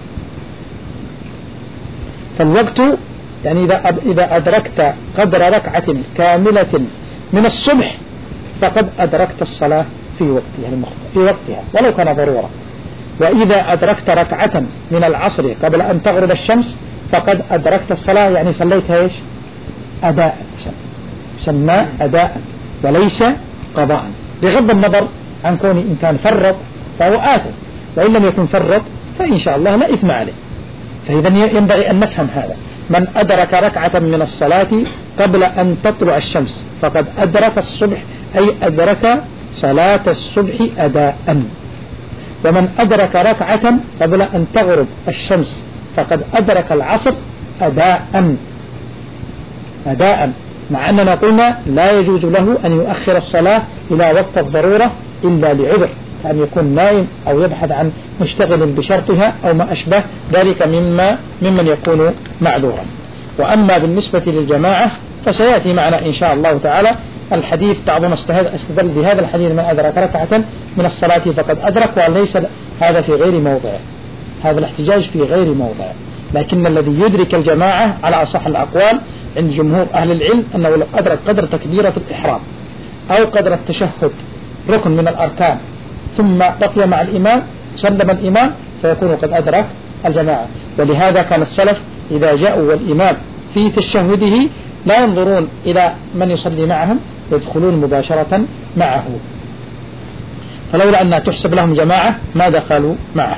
فالوقت يعني إذا إذا أدركت قدر ركعة كاملة من الصبح فقد أدركت الصلاة في وقتها يعني في وقتها ولو كان ضرورة. وإذا أدركت ركعة من العصر قبل أن تغرب الشمس فقد أدركت الصلاة يعني صليتها إيش؟ أداء، سمى أداء وليس قضاء، بغض النظر عن كون إن كان فرط فهو آثم، وإن لم يكن فرط فإن شاء الله لا إثم عليه. فإذا ينبغي أن نفهم هذا: من أدرك ركعة من الصلاة قبل أن تطلع الشمس فقد أدرك الصبح، أي أدرك صلاة الصبح أداء. ومن أدرك ركعة قبل أن تغرب الشمس فقد أدرك العصر أداء أداء مع أننا قلنا لا يجوز له أن يؤخر الصلاة إلى وقت الضرورة إلا لعذر، كأن يكون نائم أو يبحث عن مشتغل بشرطها أو ما أشبه ذلك مما ممن يكون معذورا. وأما بالنسبة للجماعة فسيأتي معنا إن شاء الله تعالى الحديث. بعضنا استدل بهذا الحديث: من أدرك ركعة من الصلاة فقد أدرك، وليس هذا في غير موضعه، هذا الاحتجاج في غير موضعه. لكن الذي يدرك الجماعة على أصح الأقوال عند جمهور أهل العلم أنه لو أدرك قدر تكبيرة الإحرام أو قدر التشهد ركن من الأركان ثم بقي مع الإمام سلم الإمام فيكون قد أدرك الجماعة. ولهذا كان السلف إذا جاءوا والإمام في تشهده لا ينظرون إلى من يصلي معهم، يدخلون مباشرة معه، فلولا أنها تحسب لهم جماعة ما دخلوا معه.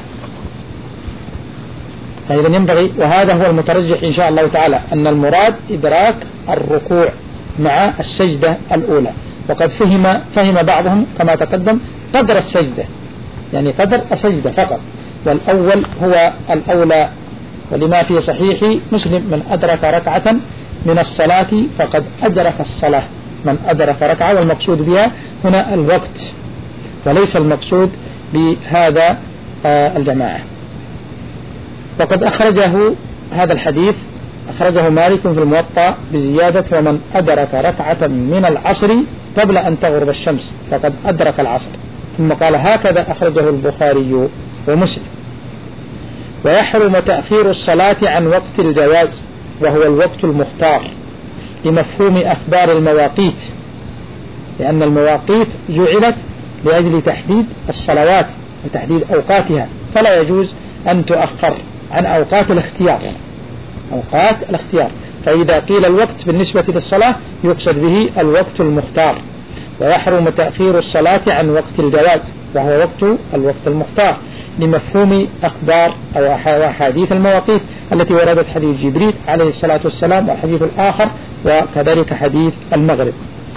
فإذا ينبغي، وهذا هو المترجح إن شاء الله تعالى، أن المراد إدراك الركوع مع السجدة الأولى. وقد فهم فهم بعضهم كما تقدم قدر السجدة، يعني قدر السجدة فقط، والأول هو الأولى. ولما في صحيح مسلم من أدرك ركعة من الصلاة فقد أدرك الصلاة، من أدرك ركعة، والمقصود بها هنا الوقت وليس المقصود بهذا الجماعة. وقد أخرجه هذا الحديث أخرجه مالك في الموطأ بزيادة ومن أدرك ركعة من العصر قبل أن تغرب الشمس فقد أدرك العصر، ثم قال هكذا أخرجه البخاري ومسلم. ويحرم تأخير الصلاة عن وقت الجواز وهو الوقت المختار لمفهوم أخبار المواقيت، لأن المواقيت جعلت لأجل تحديد الصلوات وتحديد أوقاتها، فلا يجوز أن تؤخر عن أوقات الاختيار، يعني أوقات الاختيار. فإذا قيل الوقت بالنسبة للصلاة يقصد به الوقت المختار. ويحرم تأخير الصلاة عن وقت الجواز وهو وقت الوقت المختار لمفهوم أخبار أو أحاديث المواقيت التي وردت حديث جبريل عليه الصلاة والسلام والحديث الآخر، وكذلك حديث المغرب.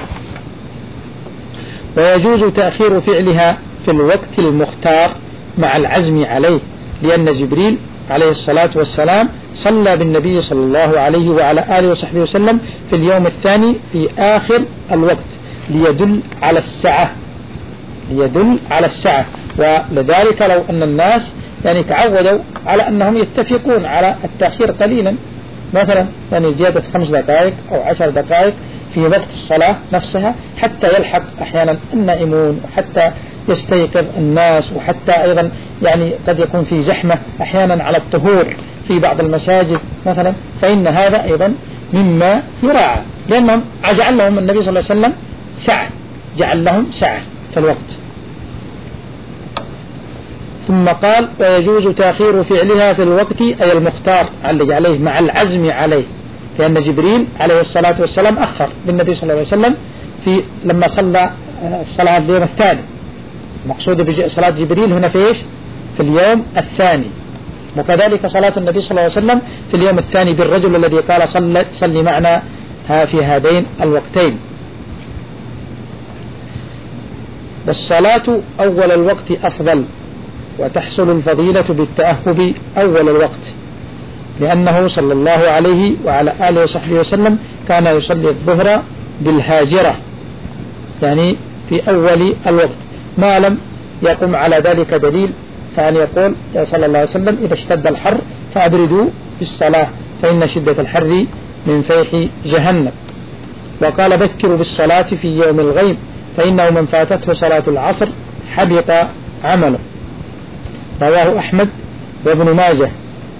ويجوز تأخير فعلها في الوقت المختار مع العزم عليه، لأن جبريل عليه الصلاة والسلام صلى بالنبي صلى الله عليه وعلى آله وصحبه وسلم في اليوم الثاني في آخر الوقت ليدل على السعة ليدل على السعة ولذلك لو أن الناس يعني تعودوا على أنهم يتفقون على التأخير قليلا، مثلا يعني زيادة خمس دقائق أو عشر دقائق في وقت الصلاة نفسها حتى يلحق أحيانا النائمون وحتى يستيقظ الناس، وحتى أيضا يعني قد يكون في زحمة أحيانا على الطهور في بعض المساجد مثلا، فإن هذا أيضا مما يراعى، لأنهم جعل لهم النبي صلى الله عليه وسلم سعة، جعل لهم سعة في الوقت. ثم قال ويجوز تأخير فعلها في الوقت أي المختار علق عليه مع العزم عليه، لأن جبريل عليه الصلاة والسلام أخر بالنبي صلى الله عليه وسلم في لما صلى الصلاة اليوم الثاني. مقصود بصلاة جبريل هنا في إيش؟ في اليوم الثاني. وكذلك صلاة النبي صلى الله عليه وسلم في اليوم الثاني بالرجل الذي قال صل, صل معنا في هذين الوقتين. والصلاة أول الوقت أفضل، وتحصل الفضيلة بالتأهب أول الوقت، لأنه صلى الله عليه وعلى آله وصحبه وسلم كان يصلي الظهر بالهاجرة، يعني في أول الوقت ما لم يقم على ذلك دليل، فأن يقول صلى الله عليه وسلم إذا اشتد الحر فأبردوا بالصلاة فإن شدة الحر من فيح جهنم. وقال بكروا بالصلاة في يوم الغيم فإنه من فاتته صلاة العصر حبط عمله، رواه أحمد وابن ماجه.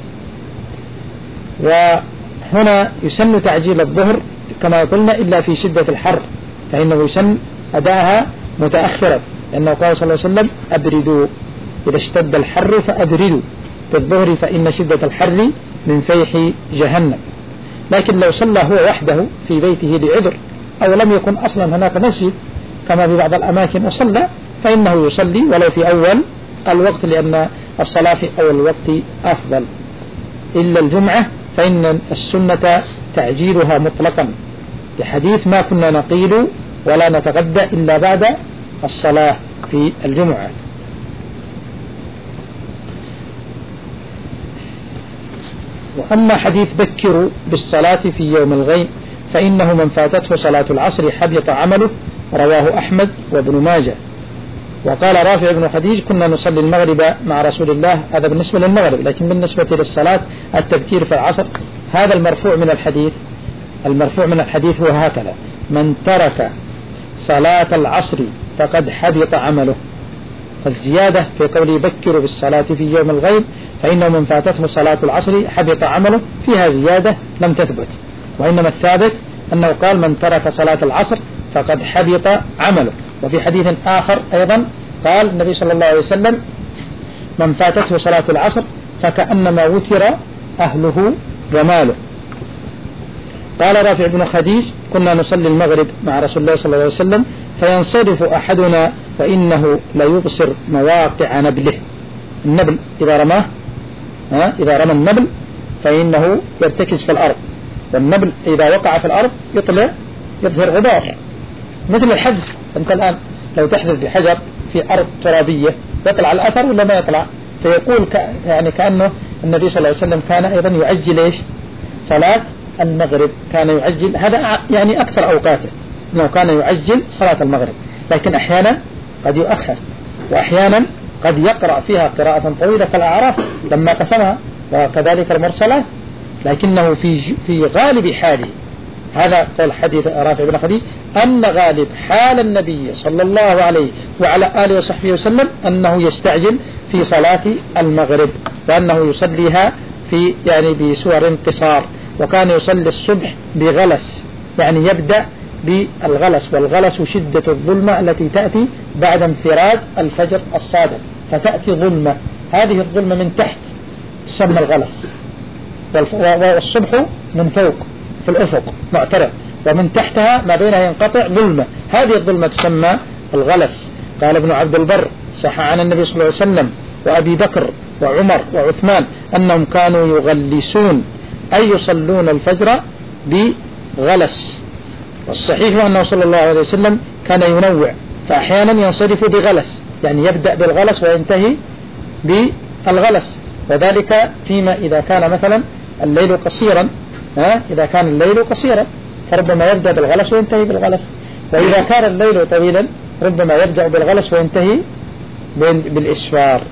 وهنا يسن تعجيل الظهر كما قلنا إلا في شدة الحر، فإنه يسن أداها متأخرة، لأنه قال صلى الله عليه وسلم أبردوا إذا اشتد الحر فأبردوا بالظهر فإن شدة الحر من فيح جهنم. لكن لو صلى هو وحده في بيته لعذر أو لم يكن أصلا هناك مسجد كما في بعض الأماكن وصلى فإنه يصلي ولو في أول الوقت، لأن الصلاة في أول الوقت أفضل. إلا الجمعة فإن السنة تعجيلها مطلقا، لحديث ما كنا نقيل ولا نتغدى إلا بعد الصلاة في الجمعة. وأما حديث بكروا بالصلاة في يوم الغيم فإنه من فاتته صلاة العصر حبط عمله، رواه أحمد وابن ماجه. وقال رافع بن خديج كنا نصلي المغرب مع رسول الله، هذا بالنسبة للمغرب، لكن بالنسبة للصلاة التبكير في العصر. هذا المرفوع من الحديث، المرفوع من الحديث هو هكذا: من ترك صلاة العصر فقد حبط عمله. فالزيادة في قوله بكروا بالصلاة في يوم الغيب فإنه من فاتته صلاة العصر حبط عمله فيها زيادة لم تثبت، وإنما الثابت أنه قال من ترك صلاة العصر فقد حبط عمله. وفي حديث آخر أيضا قال النبي صلى الله عليه وسلم من فاتته صلاة العصر فكأنما وتر أهله وماله. قال رافع بن خديج كنا نصلي المغرب مع رسول الله صلى الله عليه وسلم فينصرف أحدنا فإنه ليبصر مواقع نبله. النبل إذا رماه ها إذا رمى النبل فإنه يرتكز في الأرض، والنبل إذا وقع في الأرض يطلع يظهر غبار مثل الحذف. أنت الآن لو تحذف بحجر في أرض ترابية يطلع الأثر ولا ما يطلع؟ فيقول ك... يعني كأنه النبي صلى الله عليه وسلم كان أيضا يعجل إيش؟ صلاة المغرب، كان يعجل، هذا يعني أكثر أوقاته أنه كان يعجل صلاة المغرب، لكن أحيانا قد يؤخر، وأحيانا قد يقرأ فيها قراءة طويلة كالأعراف لما قسمها، وكذلك المرسلات، لكنه في في غالب حاله، هذا قول حديث رافع بن خديج أن غالب حال النبي صلى الله عليه وعلى آله وصحبه وسلم أنه يستعجل في صلاة المغرب، وأنه يصليها في يعني بسور قصار، وكان يصلي الصبح بغلس، يعني يبدأ بالغلس، والغلس شدة الظلمة التي تأتي بعد انفراج الفجر الصادق، فتأتي ظلمة، هذه الظلمة من تحت تسمى الغلس، والصبح من فوق في الأفق معترض، ومن تحتها ما بينها ينقطع ظلمة، هذه الظلمة تسمى الغلس. قال ابن عبد البر صح عن النبي صلى الله عليه وسلم وأبي بكر وعمر وعثمان أنهم كانوا يغلسون أي يصلون الفجر بغلس، والصحيح أنه صلى الله عليه وسلم كان ينوع، فأحيانا ينصرف بغلس، يعني يبدأ بالغلس وينتهي بالغلس، وذلك فيما إذا كان مثلا الليل قصيرا، ها إذا كان الليل قصيرا فربما يبدأ بالغلس وينتهي بالغلس، وإذا كان الليل طويلا ربما يبدأ بالغلس وينتهي بالإسفار،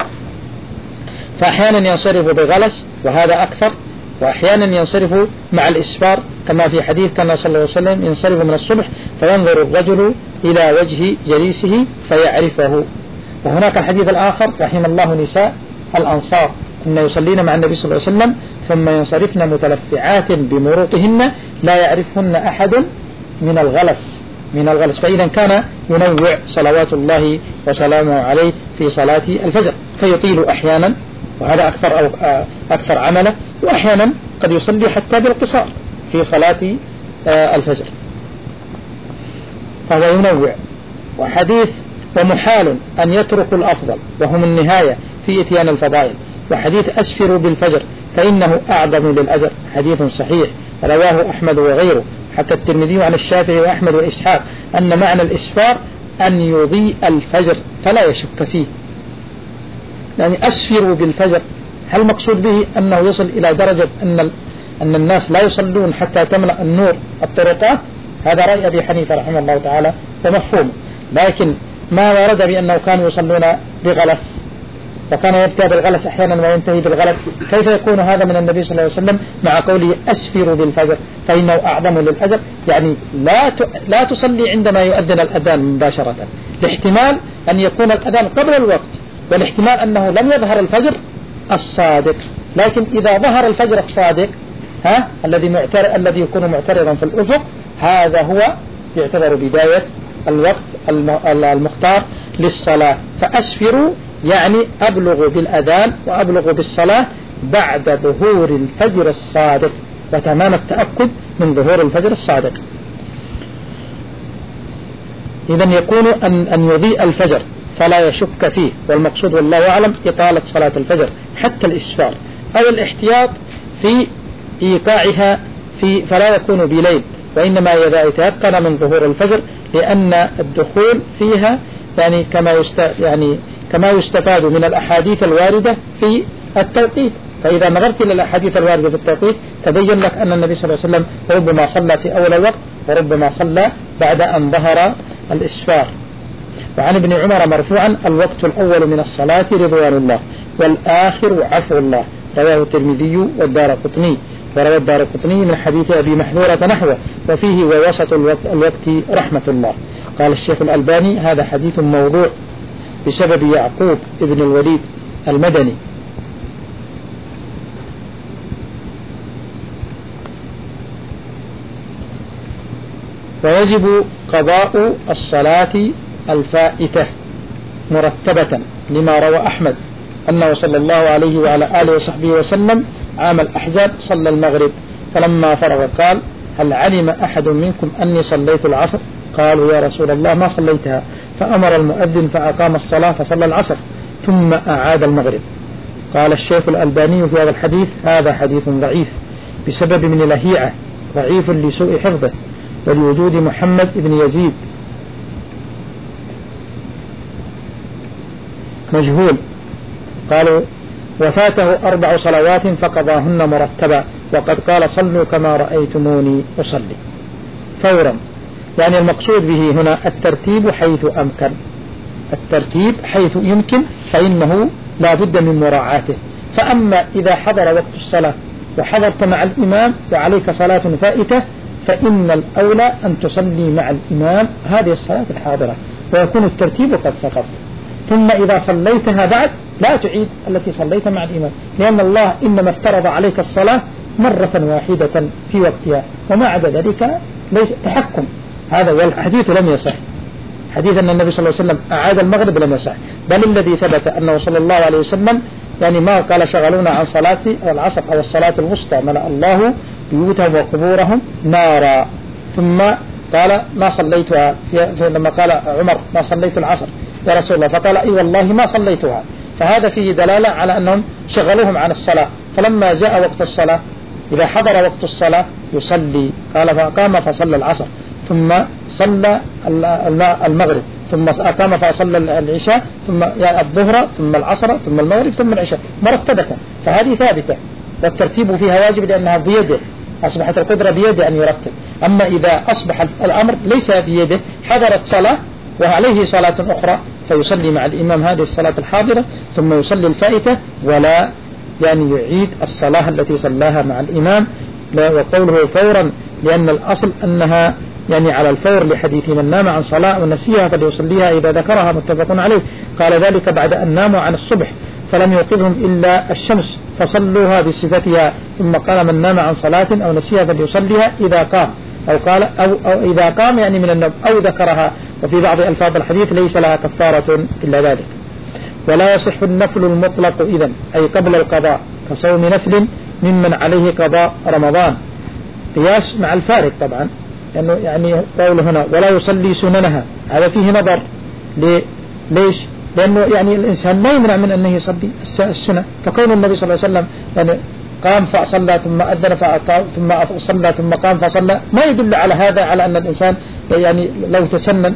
فأحيانا ينصرف بغلس وهذا أكثر، وأحيانا ينصرف مع الإسفار، كما في حديث كان صلى الله عليه وسلم ينصرف من الصبح فينظر الرجل إلى وجه جليسه فيعرفه. وهناك الحديث الآخر رحم الله نساء الأنصار أن يصلين مع النبي صلى الله عليه وسلم ثم ينصرفن متلفعات بمروطهن لا يعرفهن أحد من الغلس من الغلس فإذا كان ينوع صلوات الله وسلامه عليه في صلاة الفجر، فيطيل أحيانا، وهذا أكثر أو أكثر عمله، وأحيانا قد يصلي حتى بالقصار في صلاة الفجر، فهو ينوع. وحديث ومحال أن يتركوا الأفضل وهم النهاية في إتيان الفضائل، وحديث أسفروا بالفجر فإنه أعظم للأجر، حديث صحيح رواه أحمد وغيره، حتى الترمذي عن الشافعي وأحمد وإسحاق أن معنى الإسفار أن يضيء الفجر فلا يشك فيه، يعني أسفروا بالفجر، هل مقصود به أنه يصل إلى درجة أن أن الناس لا يصلون حتى تملأ النور الطرقات؟ هذا رأي أبي حنيفة رحمه الله تعالى ومفهوم، لكن ما ورد بأنه كانوا يصلون بغلس وكان يبدأ بالغلس أحيانا وينتهي بالغلس، كيف يكون هذا من النبي صلى الله عليه وسلم مع قوله أسفروا بالفجر فإنه أعظم للأجر؟ يعني لا لا تصلي عندما يؤذن الأذان مباشرة، الاحتمال أن يكون الأذان قبل الوقت، والاحتمال أنه لم يظهر الفجر الصادق، لكن إذا ظهر الفجر الصادق ها الذي معترض الذي يكون معترضا في الأفق، هذا هو يعتبر بداية الوقت المختار للصلاة. فأسفروا يعني أبلغوا بالأذان وأبلغوا بالصلاة بعد ظهور الفجر الصادق، وتمام التأكد من ظهور الفجر الصادق. إذن يكون أن, أن يضيء الفجر فلا يشك فيه، والمقصود والله أعلم إطالة صلاة الفجر حتى الإسفار، أو الاحتياط في إيقاعها في فلا يكون بليل، وإنما إذا يتيقن من ظهور الفجر، لأن الدخول فيها يعني كما يست يعني كما يستفاد من الأحاديث الواردة في التوقيت، فإذا نظرت إلى الأحاديث الواردة في التوقيت تبين لك أن النبي صلى الله عليه وسلم ربما صلى في أول الوقت وربما صلى بعد أن ظهر الإسفار. وعن ابن عمر مرفوعا الوقت الأول من الصلاة رضوان الله والآخر عفو الله، رواه الترمذي والدارقطني، وروى الدارقطني من حديث أبي محذورة نحوه وفيه ووسط الوقت, الوقت رحمة الله. قال الشيخ الألباني هذا حديث موضوع بسبب يعقوب ابن الوليد المدني. ويجب قضاء الصلاة الفائتة مرتبة لما روى أحمد أنه صلى الله عليه وعلى آله وصحبه وسلم عام الأحزاب صلى المغرب، فلما فرغ قال هل علم أحد منكم أني صليت العصر؟ قالوا يا رسول الله ما صليتها. فأمر المؤذن فأقام الصلاة فصلى العصر ثم أعاد المغرب. قال الشيخ الألباني في هذا الحديث هذا حديث ضعيف بسبب من لهيعة، ضعيف لسوء حفظه ولوجود محمد بن يزيد مجهول. قالوا وفاته أربع صلوات فقضاهن مرتبا، وقد قال صلوا كما رأيتموني أصلي فورا. يعني المقصود به هنا الترتيب حيث أمكن، الترتيب حيث يمكن فإنه لا بد من مراعاته. فأما إذا حضر وقت الصلاة وحضرت مع الإمام وعليك صلاة فائتة فإن الأولى أن تصلي مع الإمام هذه الصلاة الحاضرة ويكون الترتيب قد سقط. ثم إذا صليتها بعد لا تعيد التي صليت مع الإمام، لأن الله إنما افترض عليك الصلاة مرة واحدة في وقتها، وما عدا ذلك ليس تحكم. هذا والحديث لم يصح، حديث أن النبي صلى الله عليه وسلم أعاد المغرب لم يصح، بل الذي ثبت أنه صلى الله عليه وسلم يعني ما قال شغلونا عن صلاة العصر أو الصلاة الوسطى ملأ الله بيوتهم وقبورهم نارا، ثم قال ما صليتها لما قال عمر ما صليت العصر يا رسول الله، فقال اي والله ما صليتها. فهذا فيه دلالة على أنهم شغلوهم عن الصلاة. فلما جاء وقت الصلاة إذا حضر وقت الصلاة يصلي، قال فأقام فصلى العصر ثم صلى المغرب ثم أقام فصلى العشاء ثم يعني الظهر ثم العصر ثم المغرب ثم العشاء مرتبة. فهذه ثابتة والترتيب فيها واجب لأنها بيده، أصبحت القدرة بيده أن يرتب. أما إذا أصبح الأمر ليس بيده حضرت صلاة وعليه صلاة أخرى فيصلي مع الإمام هذه الصلاة الحاضرة ثم يصلي الفائتة ولا يعني يعيد الصلاة التي صلاها مع الإمام. وقوله فورا لأن الأصل أنها يعني على الفور لحديث من نام عن صلاة ونسيها فليصليها إذا ذكرها متفق عليه. قال ذلك بعد أن ناموا عن الصبح فلم يوقظهم إلا الشمس فصلوها بصفتها، ثم قال من نام عن صلاة أو نسيها فليصليها إذا قام، أو قال أو, أو إذا قام يعني من النوم أو ذكرها. وفي بعض ألفاظ الحديث ليس لها كفارة إلا ذلك. ولا يصح النفل المطلق إذن أي قبل القضاء كصوم نفل ممن عليه قضاء رمضان، قياس مع الفارق طبعا، لأنه يعني قول هنا ولا يصلي سننها هذا فيه نظر. ليش؟ لأنه يعني الإنسان لا يمنع من أنه يصلي السنة، فكون النبي صلى الله عليه وسلم يعني قام فصلى ثم أذن فأقام ثم صلى ثم قام فصلى ما يدل على هذا على أن الإنسان يعني لو تسنن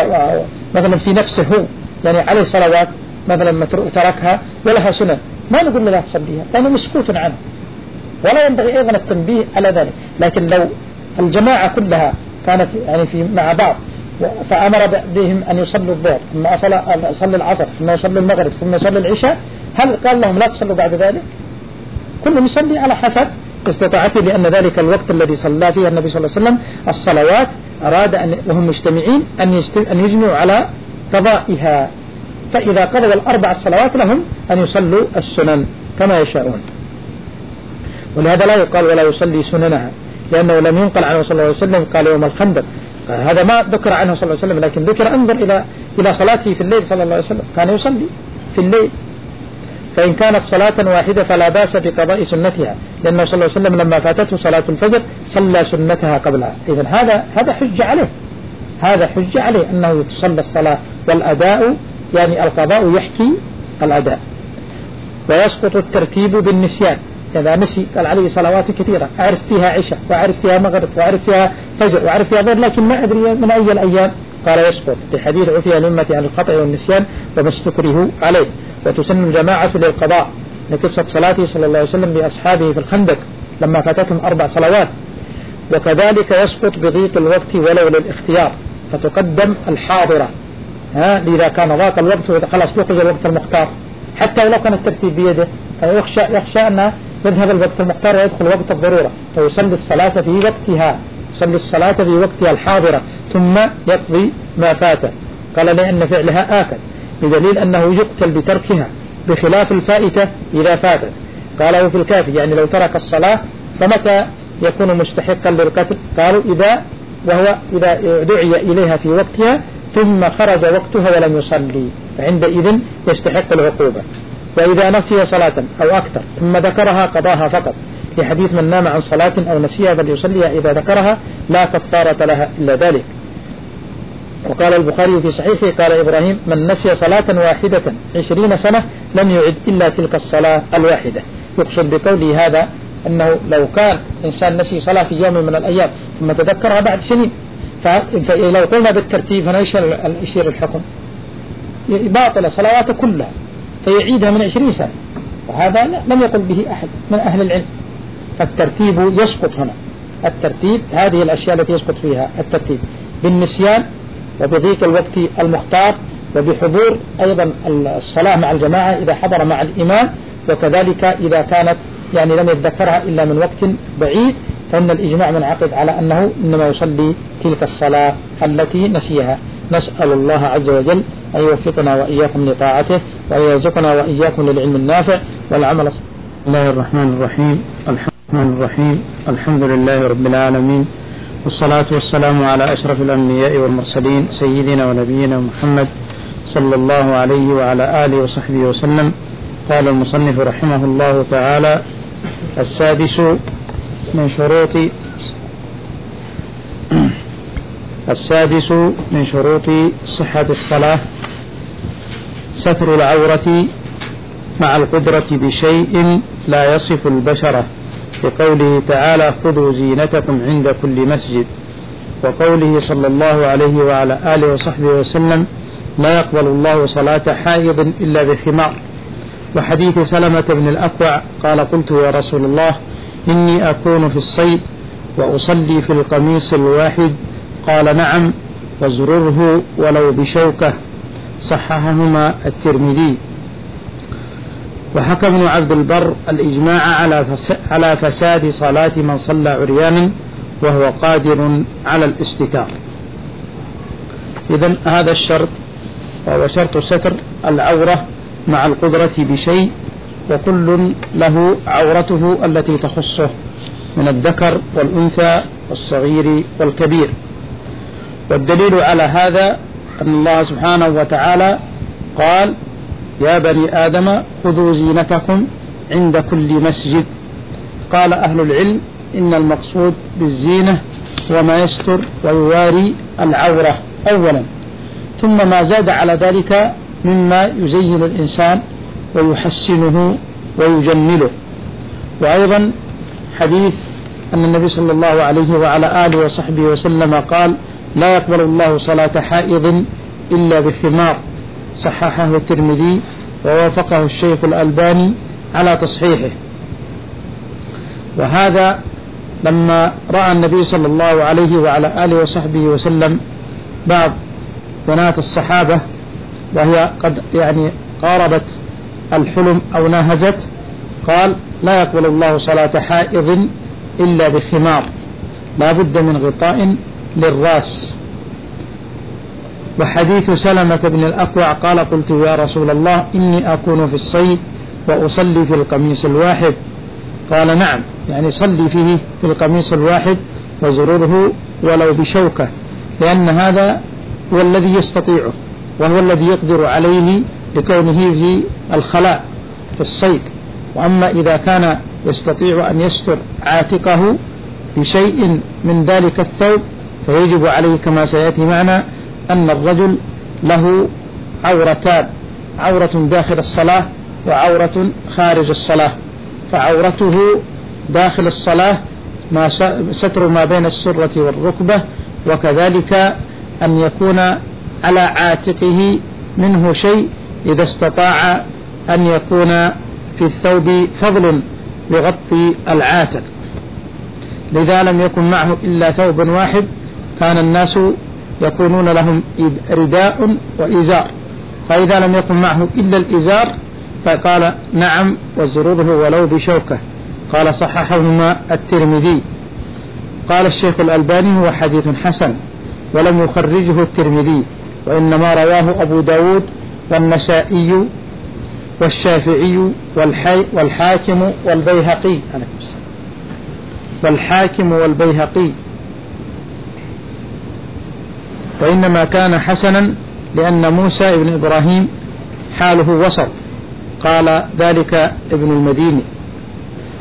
مثلا في نفسه هو يعني عليه صلوات مثلا تركها ولها سنن ما نقول لا تصليها لأنه مسكوت عنه، ولا ينبغي أيضا التنبيه على ذلك. لكن لو الجماعة كلها كانت يعني في مع بعض فأمر بهم أن يصلوا الظهر ثم يصلي العصر ثم يصلي المغرب ثم يصلي العشاء، هل قال لهم لا تصلوا بعد ذلك؟ كلهم يصلي على حسب استطاعته، لأن ذلك الوقت الذي صلى فيه النبي صلى الله عليه وسلم الصلوات أراد أن وهم مجتمعين أن أن يجمعوا على قضائها، فإذا قضوا الأربع الصلوات لهم أن يصلوا السنن كما يشاءون. ولهذا لا يقال ولا يصلي سننها، لأنه لم ينقل عنه صلى الله عليه وسلم قال يوم الخندق، هذا ما ذكر عنه صلى الله عليه وسلم، لكن ذكر انظر إلى إلى صلاته في الليل صلى الله عليه وسلم كان يصلي في الليل. فإن كانت صلاة واحدة فلا بأس بقضاء سنتها، لأنه صلى الله عليه وسلم لما فاتته صلاة الفجر صلى سنتها قبلها. إذن هذا هذا حجة عليه، هذا حجة عليه أنه تصلى الصلاة والأداء يعني القضاء يحكي الأداء. ويسقط الترتيب بالنسيان، إذا نسي قال عليه صلوات كثيرة أعرف فيها عشاء وأعرف فيها مغرب وأعرف فيها فجر وأعرف فيها ظهر لكن ما أدري من أي الأيام، قال يسقط لحديث عفي الأمة عن الخطأ والنسيان وما استكره عليه. وتسن الجماعة للقضاء لقصة صلاته صلى الله عليه وسلم بأصحابه في الخندق لما فاتتهم أربع صلوات. وكذلك يسقط بضيق الوقت ولو للاختيار فتقدم الحاضرة، ها إذا كان ضاق الوقت خلاص يخرج الوقت المختار حتى ولو كان الترتيب بيده، فيخشى يخشى أن يذهب الوقت المختار ويدخل وقت الضرورة، فيصلي الصلاة في وقتها، يصلي الصلاة في وقتها الحاضرة ثم يقضي ما فاته. قال لأن فعلها آكد بدليل أنه يقتل بتركها بخلاف الفائتة إذا فاتت. قالوا في الكافي يعني لو ترك الصلاة فمتى يكون مستحقا للقتل؟ قالوا إذا وهو إذا دعي إليها في وقتها ثم خرج وقتها ولم يصلي فعندئذ يستحق العقوبة. وإذا نسي صلاة أو أكثر ثم ذكرها قضاها فقط، في حديث من نام عن صلاة أو نسيها فليصليها إذا ذكرها لا كفارة لها إلا ذلك. وقال البخاري في صحيحه قال إبراهيم من نسي صلاة واحدة عشرين سنة لم يعد إلا تلك الصلاة الواحدة. يقصد بقوله هذا أنه لو كان إنسان نسي صلاة في يوم من الأيام ثم تذكرها بعد سنين، فلو قلنا بالترتيب هنا إيش يصير الحكم؟ باطل صلواته كلها فيعيدها من عشرين سنة، وهذا لم يقل به أحد من أهل العلم. فالترتيب يسقط هنا، الترتيب هذه الأشياء التي يسقط فيها الترتيب بالنسيان وبضيق الوقت المختار وبحضور أيضا الصلاة مع الجماعة إذا حضر مع الإمام، وكذلك إذا كانت يعني لم يتذكرها إلا من وقت بعيد، فإن الإجماع منعقد على أنه إنما يصلي تلك الصلاة التي نسيها. نسأل الله عز وجل أن يوفقنا وإياكم لطاعته وأن يرزقنا وإياكم للعلم النافع والعمل. بسم الله الرحمن الرحيم. الرحمن الرحيم الحمد لله رب العالمين، والصلاة والسلام على أشرف الأنبياء والمرسلين سيدنا ونبينا محمد صلى الله عليه وعلى آله وصحبه وسلم. قال المصنف رحمه الله تعالى: السادس من شروط السادس من شروط صحة الصلاة ستر العورة مع القدرة بشيء لا يصف البشرة، بقوله تعالى: خذوا زينتكم عند كل مسجد، وقوله صلى الله عليه وعلى آله وصحبه وسلم: لا يقبل الله صلاة حائض إلا بخمار. وحديث سلمة بن الأكوع قال: قلت يا رسول الله إني أكون في الصيد وأصلي في القميص الواحد، قال: نعم، وازرره ولو بشوكة. صححهما الترمذي. وحكى ابن عبد البر الإجماع على فساد صلاة من صلى عريانا وهو قادر على الاستتار. إذن هذا الشرط وهو شرط ستر العورة مع القدرة بشيء، وكل له عورته التي تخصه من الذكر والأنثى والصغير والكبير. والدليل على هذا أن الله سبحانه وتعالى قال: يا بني آدم خذوا زينتكم عند كل مسجد. قال أهل العلم إن المقصود بالزينة وما يستر ويواري العورة أولا، ثم ما زاد على ذلك مما يزين الإنسان ويحسنه ويجمله. وأيضا حديث أن النبي صلى الله عليه وعلى آله وصحبه وسلم قال: لا يقبل الله صلاة حائض إلا بخمار. صححه الترمذي ووافقه الشيخ الألباني على تصحيحه. وهذا لما رأى النبي صلى الله عليه وعلى آله وصحبه وسلم بعض بنات الصحابة وهي قد يعني قاربت الحلم أو ناهزت، قال: لا يقبل الله صلاة حائض إلا بخمار، لا بد من غطاء للرأس. وحديث سلمة بن الأكوع قال: قلت يا رسول الله إني أكون في الصيد وأصلي في القميص الواحد، قال: نعم، يعني صلي فيه في القميص الواحد وزرره ولو بشوكة، لأن هذا هو الذي يستطيعه وهو الذي يقدر عليه لكونه في الخلاء في الصيد. وأما إذا كان يستطيع أن يستر عاتقه بشيء من ذلك الثوب فيجب عليه كما سيأتي معنا أن الرجل له عورتان: عورة داخل الصلاة وعورة خارج الصلاة. فعورته داخل الصلاة ما ستر ما بين السرة والركبة، وكذلك أن يكون على عاتقه منه شيء إذا استطاع أن يكون في الثوب فضل يغطي العاتق. لذا لم يكن معه إلا ثوب واحد كان الناس يكونون لهم رداء وإزار، فإذا لم يكن معه إلا الإزار فقال: نعم، وزروره ولو بشوكة. قال: صححهما الترمذي. قال الشيخ الألباني: هو حديث حسن، ولم يخرجه الترمذي، وإنما رواه أبو داود والنسائي والشافعي والحي والحاكم والبيهقي والحاكم والبيهقي وإنما كان حسنا لأن موسى ابن إبراهيم حاله وسط، قال ذلك ابن المديني.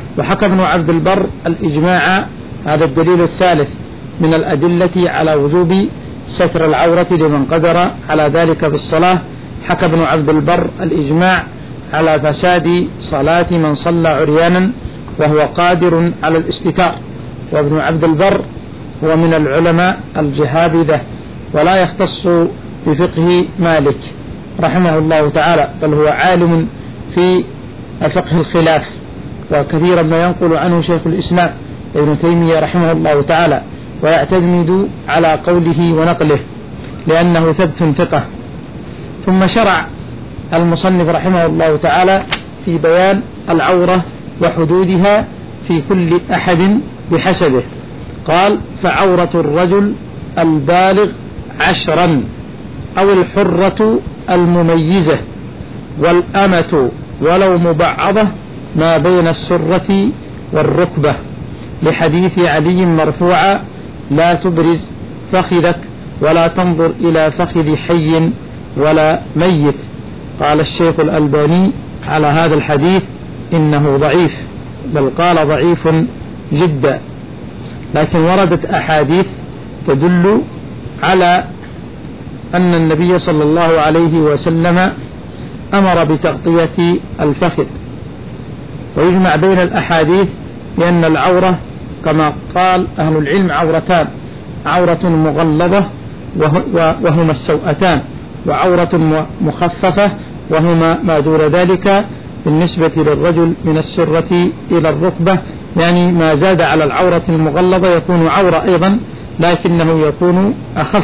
وحكى ابن عبد البر الإجماع، هذا الدليل الثالث من الأدلة على وجوب ستر العورة لمن قدر على ذلك بالصلاة. حكى ابن عبد البر الإجماع على فساد صلاة من صلى عريانا وهو قادر على الاستتار. وابن عبد البر هو من العلماء الجهابذة ولا يختص بفقه مالك رحمه الله تعالى، بل هو عالم في فقه الخلاف، وكثيرا ما ينقل عنه شيخ الإسلام ابن تيمية رحمه الله تعالى، ويعتمد على قوله ونقله لأنه ثبت ثقة. ثم شرع المصنف رحمه الله تعالى في بيان العورة وحدودها في كل أحد بحسبه. قال: فعورة الرجل البالغ عشرا أو الحرة المميزة والأمة ولو مبعضة ما بين السرة والركبة، لحديث علي مرفوعا: لا تبرز فخذك ولا تنظر إلى فخذ حي ولا ميت. قال الشيخ الألباني على هذا الحديث إنه ضعيف، بل قال ضعيف جدا، لكن وردت أحاديث تدل على أن النبي صلى الله عليه وسلم أمر بتغطية الفخذ. ويجمع بين الأحاديث بأن العورة كما قال أهل العلم عورتان: عورة مغلظة وهما السوأتان، وعورة مخففة وهما ما دون ذلك بالنسبة للرجل من السرة إلى الركبة، يعني ما زاد على العورة المغلظة يكون عورة أيضا لكنه يكون أخف.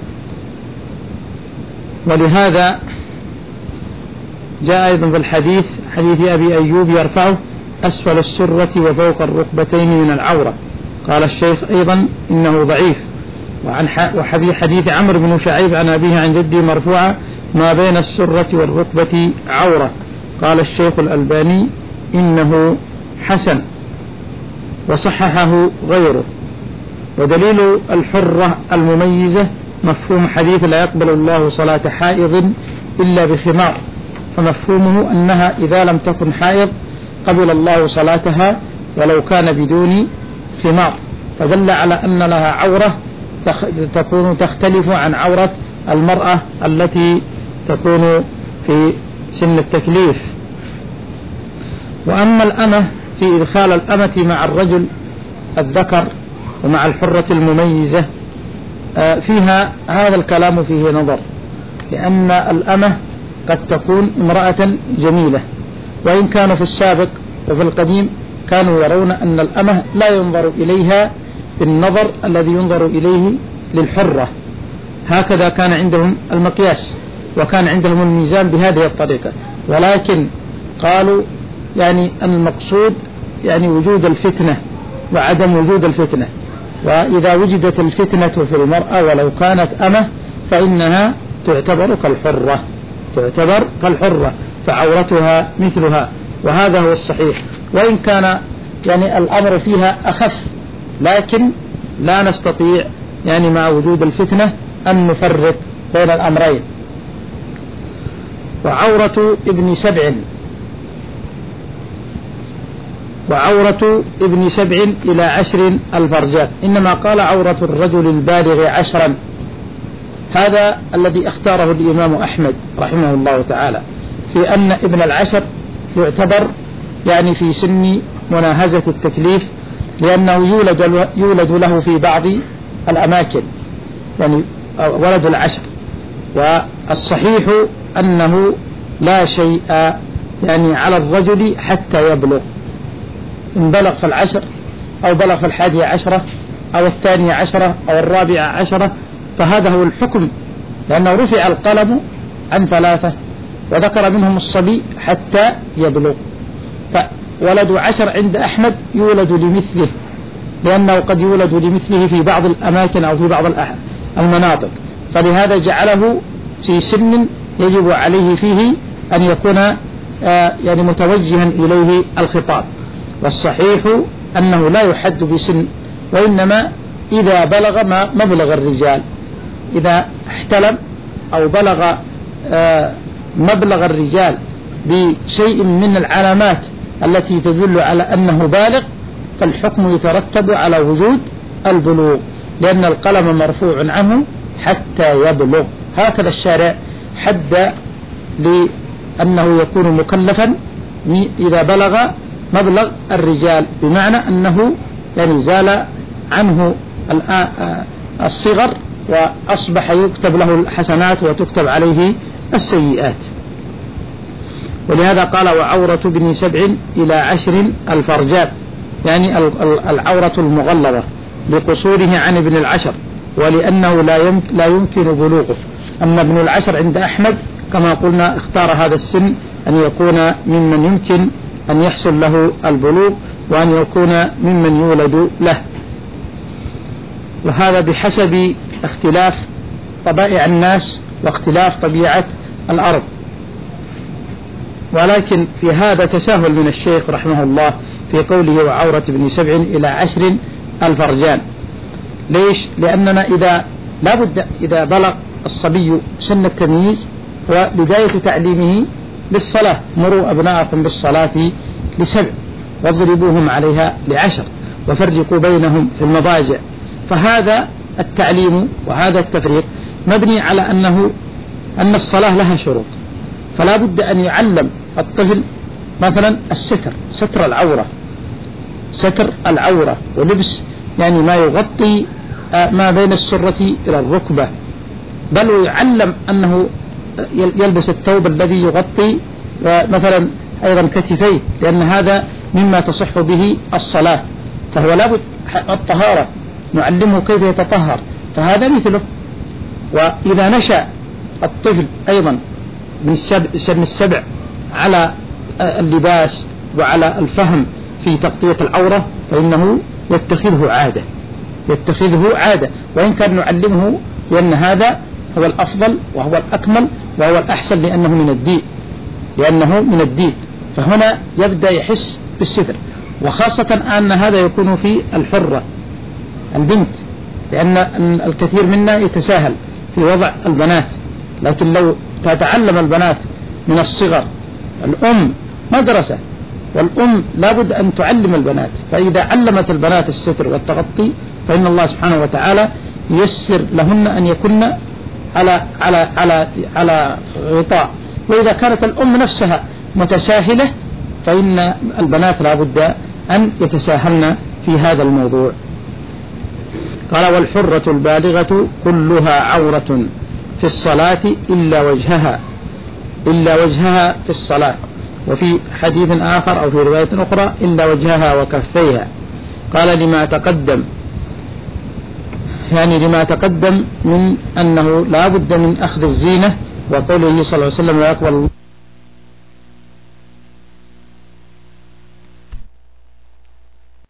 ولهذا جاء أيضا في الحديث حديث أبي أيوب يرفعه: أسفل السرة وفوق الركبتين من العورة. قال الشيخ أيضا إنه ضعيف. وعن حديث عمرو بن شعيب عن أبيه عن جده مرفوعا: ما بين السرة والركبة عورة. قال الشيخ الألباني إنه حسن وصححه غيره. ودليل الحرة المميزة مفهوم حديث: لا يقبل الله صلاة حائض إلا بخمار، فمفهومه أنها إذا لم تكن حائض قبل الله صلاتها ولو كان بدون خمار، فدل على أن لها عورة تكون تختلف عن عورة المرأة التي تكون في سن التكليف. وأما الأمة في إدخال الأمة مع الرجل الذكر ومع الحرة المميزة فيها هذا الكلام فيه نظر، لأن الأمة قد تكون امرأة جميلة، وإن كانوا في السابق وفي القديم كانوا يرون أن الأمة لا ينظر إليها بالنظر الذي ينظر إليه للحرة، هكذا كان عندهم المقياس وكان عندهم الميزان بهذه الطريقة. ولكن قالوا يعني المقصود يعني وجود الفتنة وعدم وجود الفتنة، وإذا وجدت الفتنة في المرأة ولو كانت أمة فإنها تعتبر كالحرة تعتبر كالحرة فعورتها مثلها، وهذا هو الصحيح. وإن كان يعني الأمر فيها أخف، لكن لا نستطيع يعني مع وجود الفتنة أن نفرق بين الأمرين. وعورة ابن سبع وعورة ابن سبع إلى عشر الفرجات، إنما قال عورة الرجل البالغ عشرا، هذا الذي اختاره الإمام أحمد رحمه الله تعالى، في أن ابن العشر يعتبر يعني في سن مناهزة التكليف، لأنه يولد, يولد له في بعض الأماكن يعني ولد العشر. والصحيح أنه لا شيء يعني على الرجل حتى يبلغ، إن بلغ في العشر أو بلغ في الحادية عشرة أو الثانية عشرة أو الرابعة عشرة فهذا هو الحكم، لأنه رفع القلم عن ثلاثة وذكر منهم الصبي حتى يبلغ. فولد عشر عند أحمد يولد لمثله، لأنه قد يولد لمثله في بعض الأماكن أو في بعض المناطق، فلهذا جعله في سن يجب عليه فيه أن يكون يعني متوجها إليه الخطاب. والصحيح أنه لا يحد بسن، وإنما إذا بلغ ما مبلغ الرجال، إذا احتلم أو بلغ مبلغ الرجال بشيء من العلامات التي تدل على أنه بالغ فالحكم يترتب على وجود البلوغ، لأن القلم مرفوع عنه حتى يبلغ. هكذا الشارع حد لأنه يكون مكلفا إذا بلغ مبلغ الرجال، بمعنى أنه يعني زال عنه الصغر وأصبح يكتب له الحسنات وتكتب عليه السيئات. ولهذا قال وعورة ابن سبع إلى عشر الفرجات، يعني العورة المغلظة لقصوره عن ابن العشر، ولأنه لا يمكن بلوغه. أما ابن العشر عند أحمد كما قلنا اختار هذا السن أن يكون ممن يمكن أن يحصل له البلوغ، وأن يكون ممن يولد له، وهذا بحسب اختلاف طبائع الناس واختلاف طبيعة الأرض. ولكن في هذا تساهل من الشيخ رحمه الله في قوله وعورة ابن سبع إلى عشر الفرجان. ليش؟ لأننا إذا لابد إذا بلغ الصبي سن التمييز وبداية تعليمه للصلاة، مروا أبناءكم بالصلاة لسبع واضربوهم عليها لعشر وفرقوا بينهم في المضاجع. فهذا التعليم وهذا التفريق مبني على أنه أن الصلاة لها شروط، فلا بد أن يعلم الطفل مثلا الستر، ستر العورة، ستر العورة ولبس يعني ما يغطي ما بين السرة إلى الركبة، بل ويعلم أنه يلبس الثوب الذي يغطي مثلا أيضا كتفيه، لأن هذا مما تصح به الصلاة. فهو لابد الطهارة نعلمه كيف يتطهر، فهذا مثله. وإذا نشأ الطفل أيضا من سن السبع على اللباس وعلى الفهم في تغطية العورة فإنه يتخذه عادة، يتخذه عادة، وإن كان نعلمه لأن هذا هو الأفضل وهو الأكمل وهو الأحسن لأنه من الدين، لأنه من الدين. فهنا يبدأ يحس بالستر، وخاصة أن هذا يكون في الحرة البنت، لأن الكثير منا يتساهل في وضع البنات. لكن لو تتعلم البنات من الصغر، الأم مدرسة، والأم لابد أن تعلم البنات، فإذا علمت البنات الستر والتغطي فإن الله سبحانه وتعالى ييسر لهن أن يكن على على على على غطاء. وإذا كانت الأم نفسها متساهلة فإن البنات لابد أن يتساهلن في هذا الموضوع. قال والحرة البالغة كلها عورة في الصلاة إلا وجهها، إلا وجهها في الصلاة. وفي حديث آخر أو في رواية أخرى إلا وجهها وكفيها. قال لما تقدم، يعني لما تقدم من أنه لا بد من أخذ الزينة، وقوله صلى الله عليه وسلم لا يقبل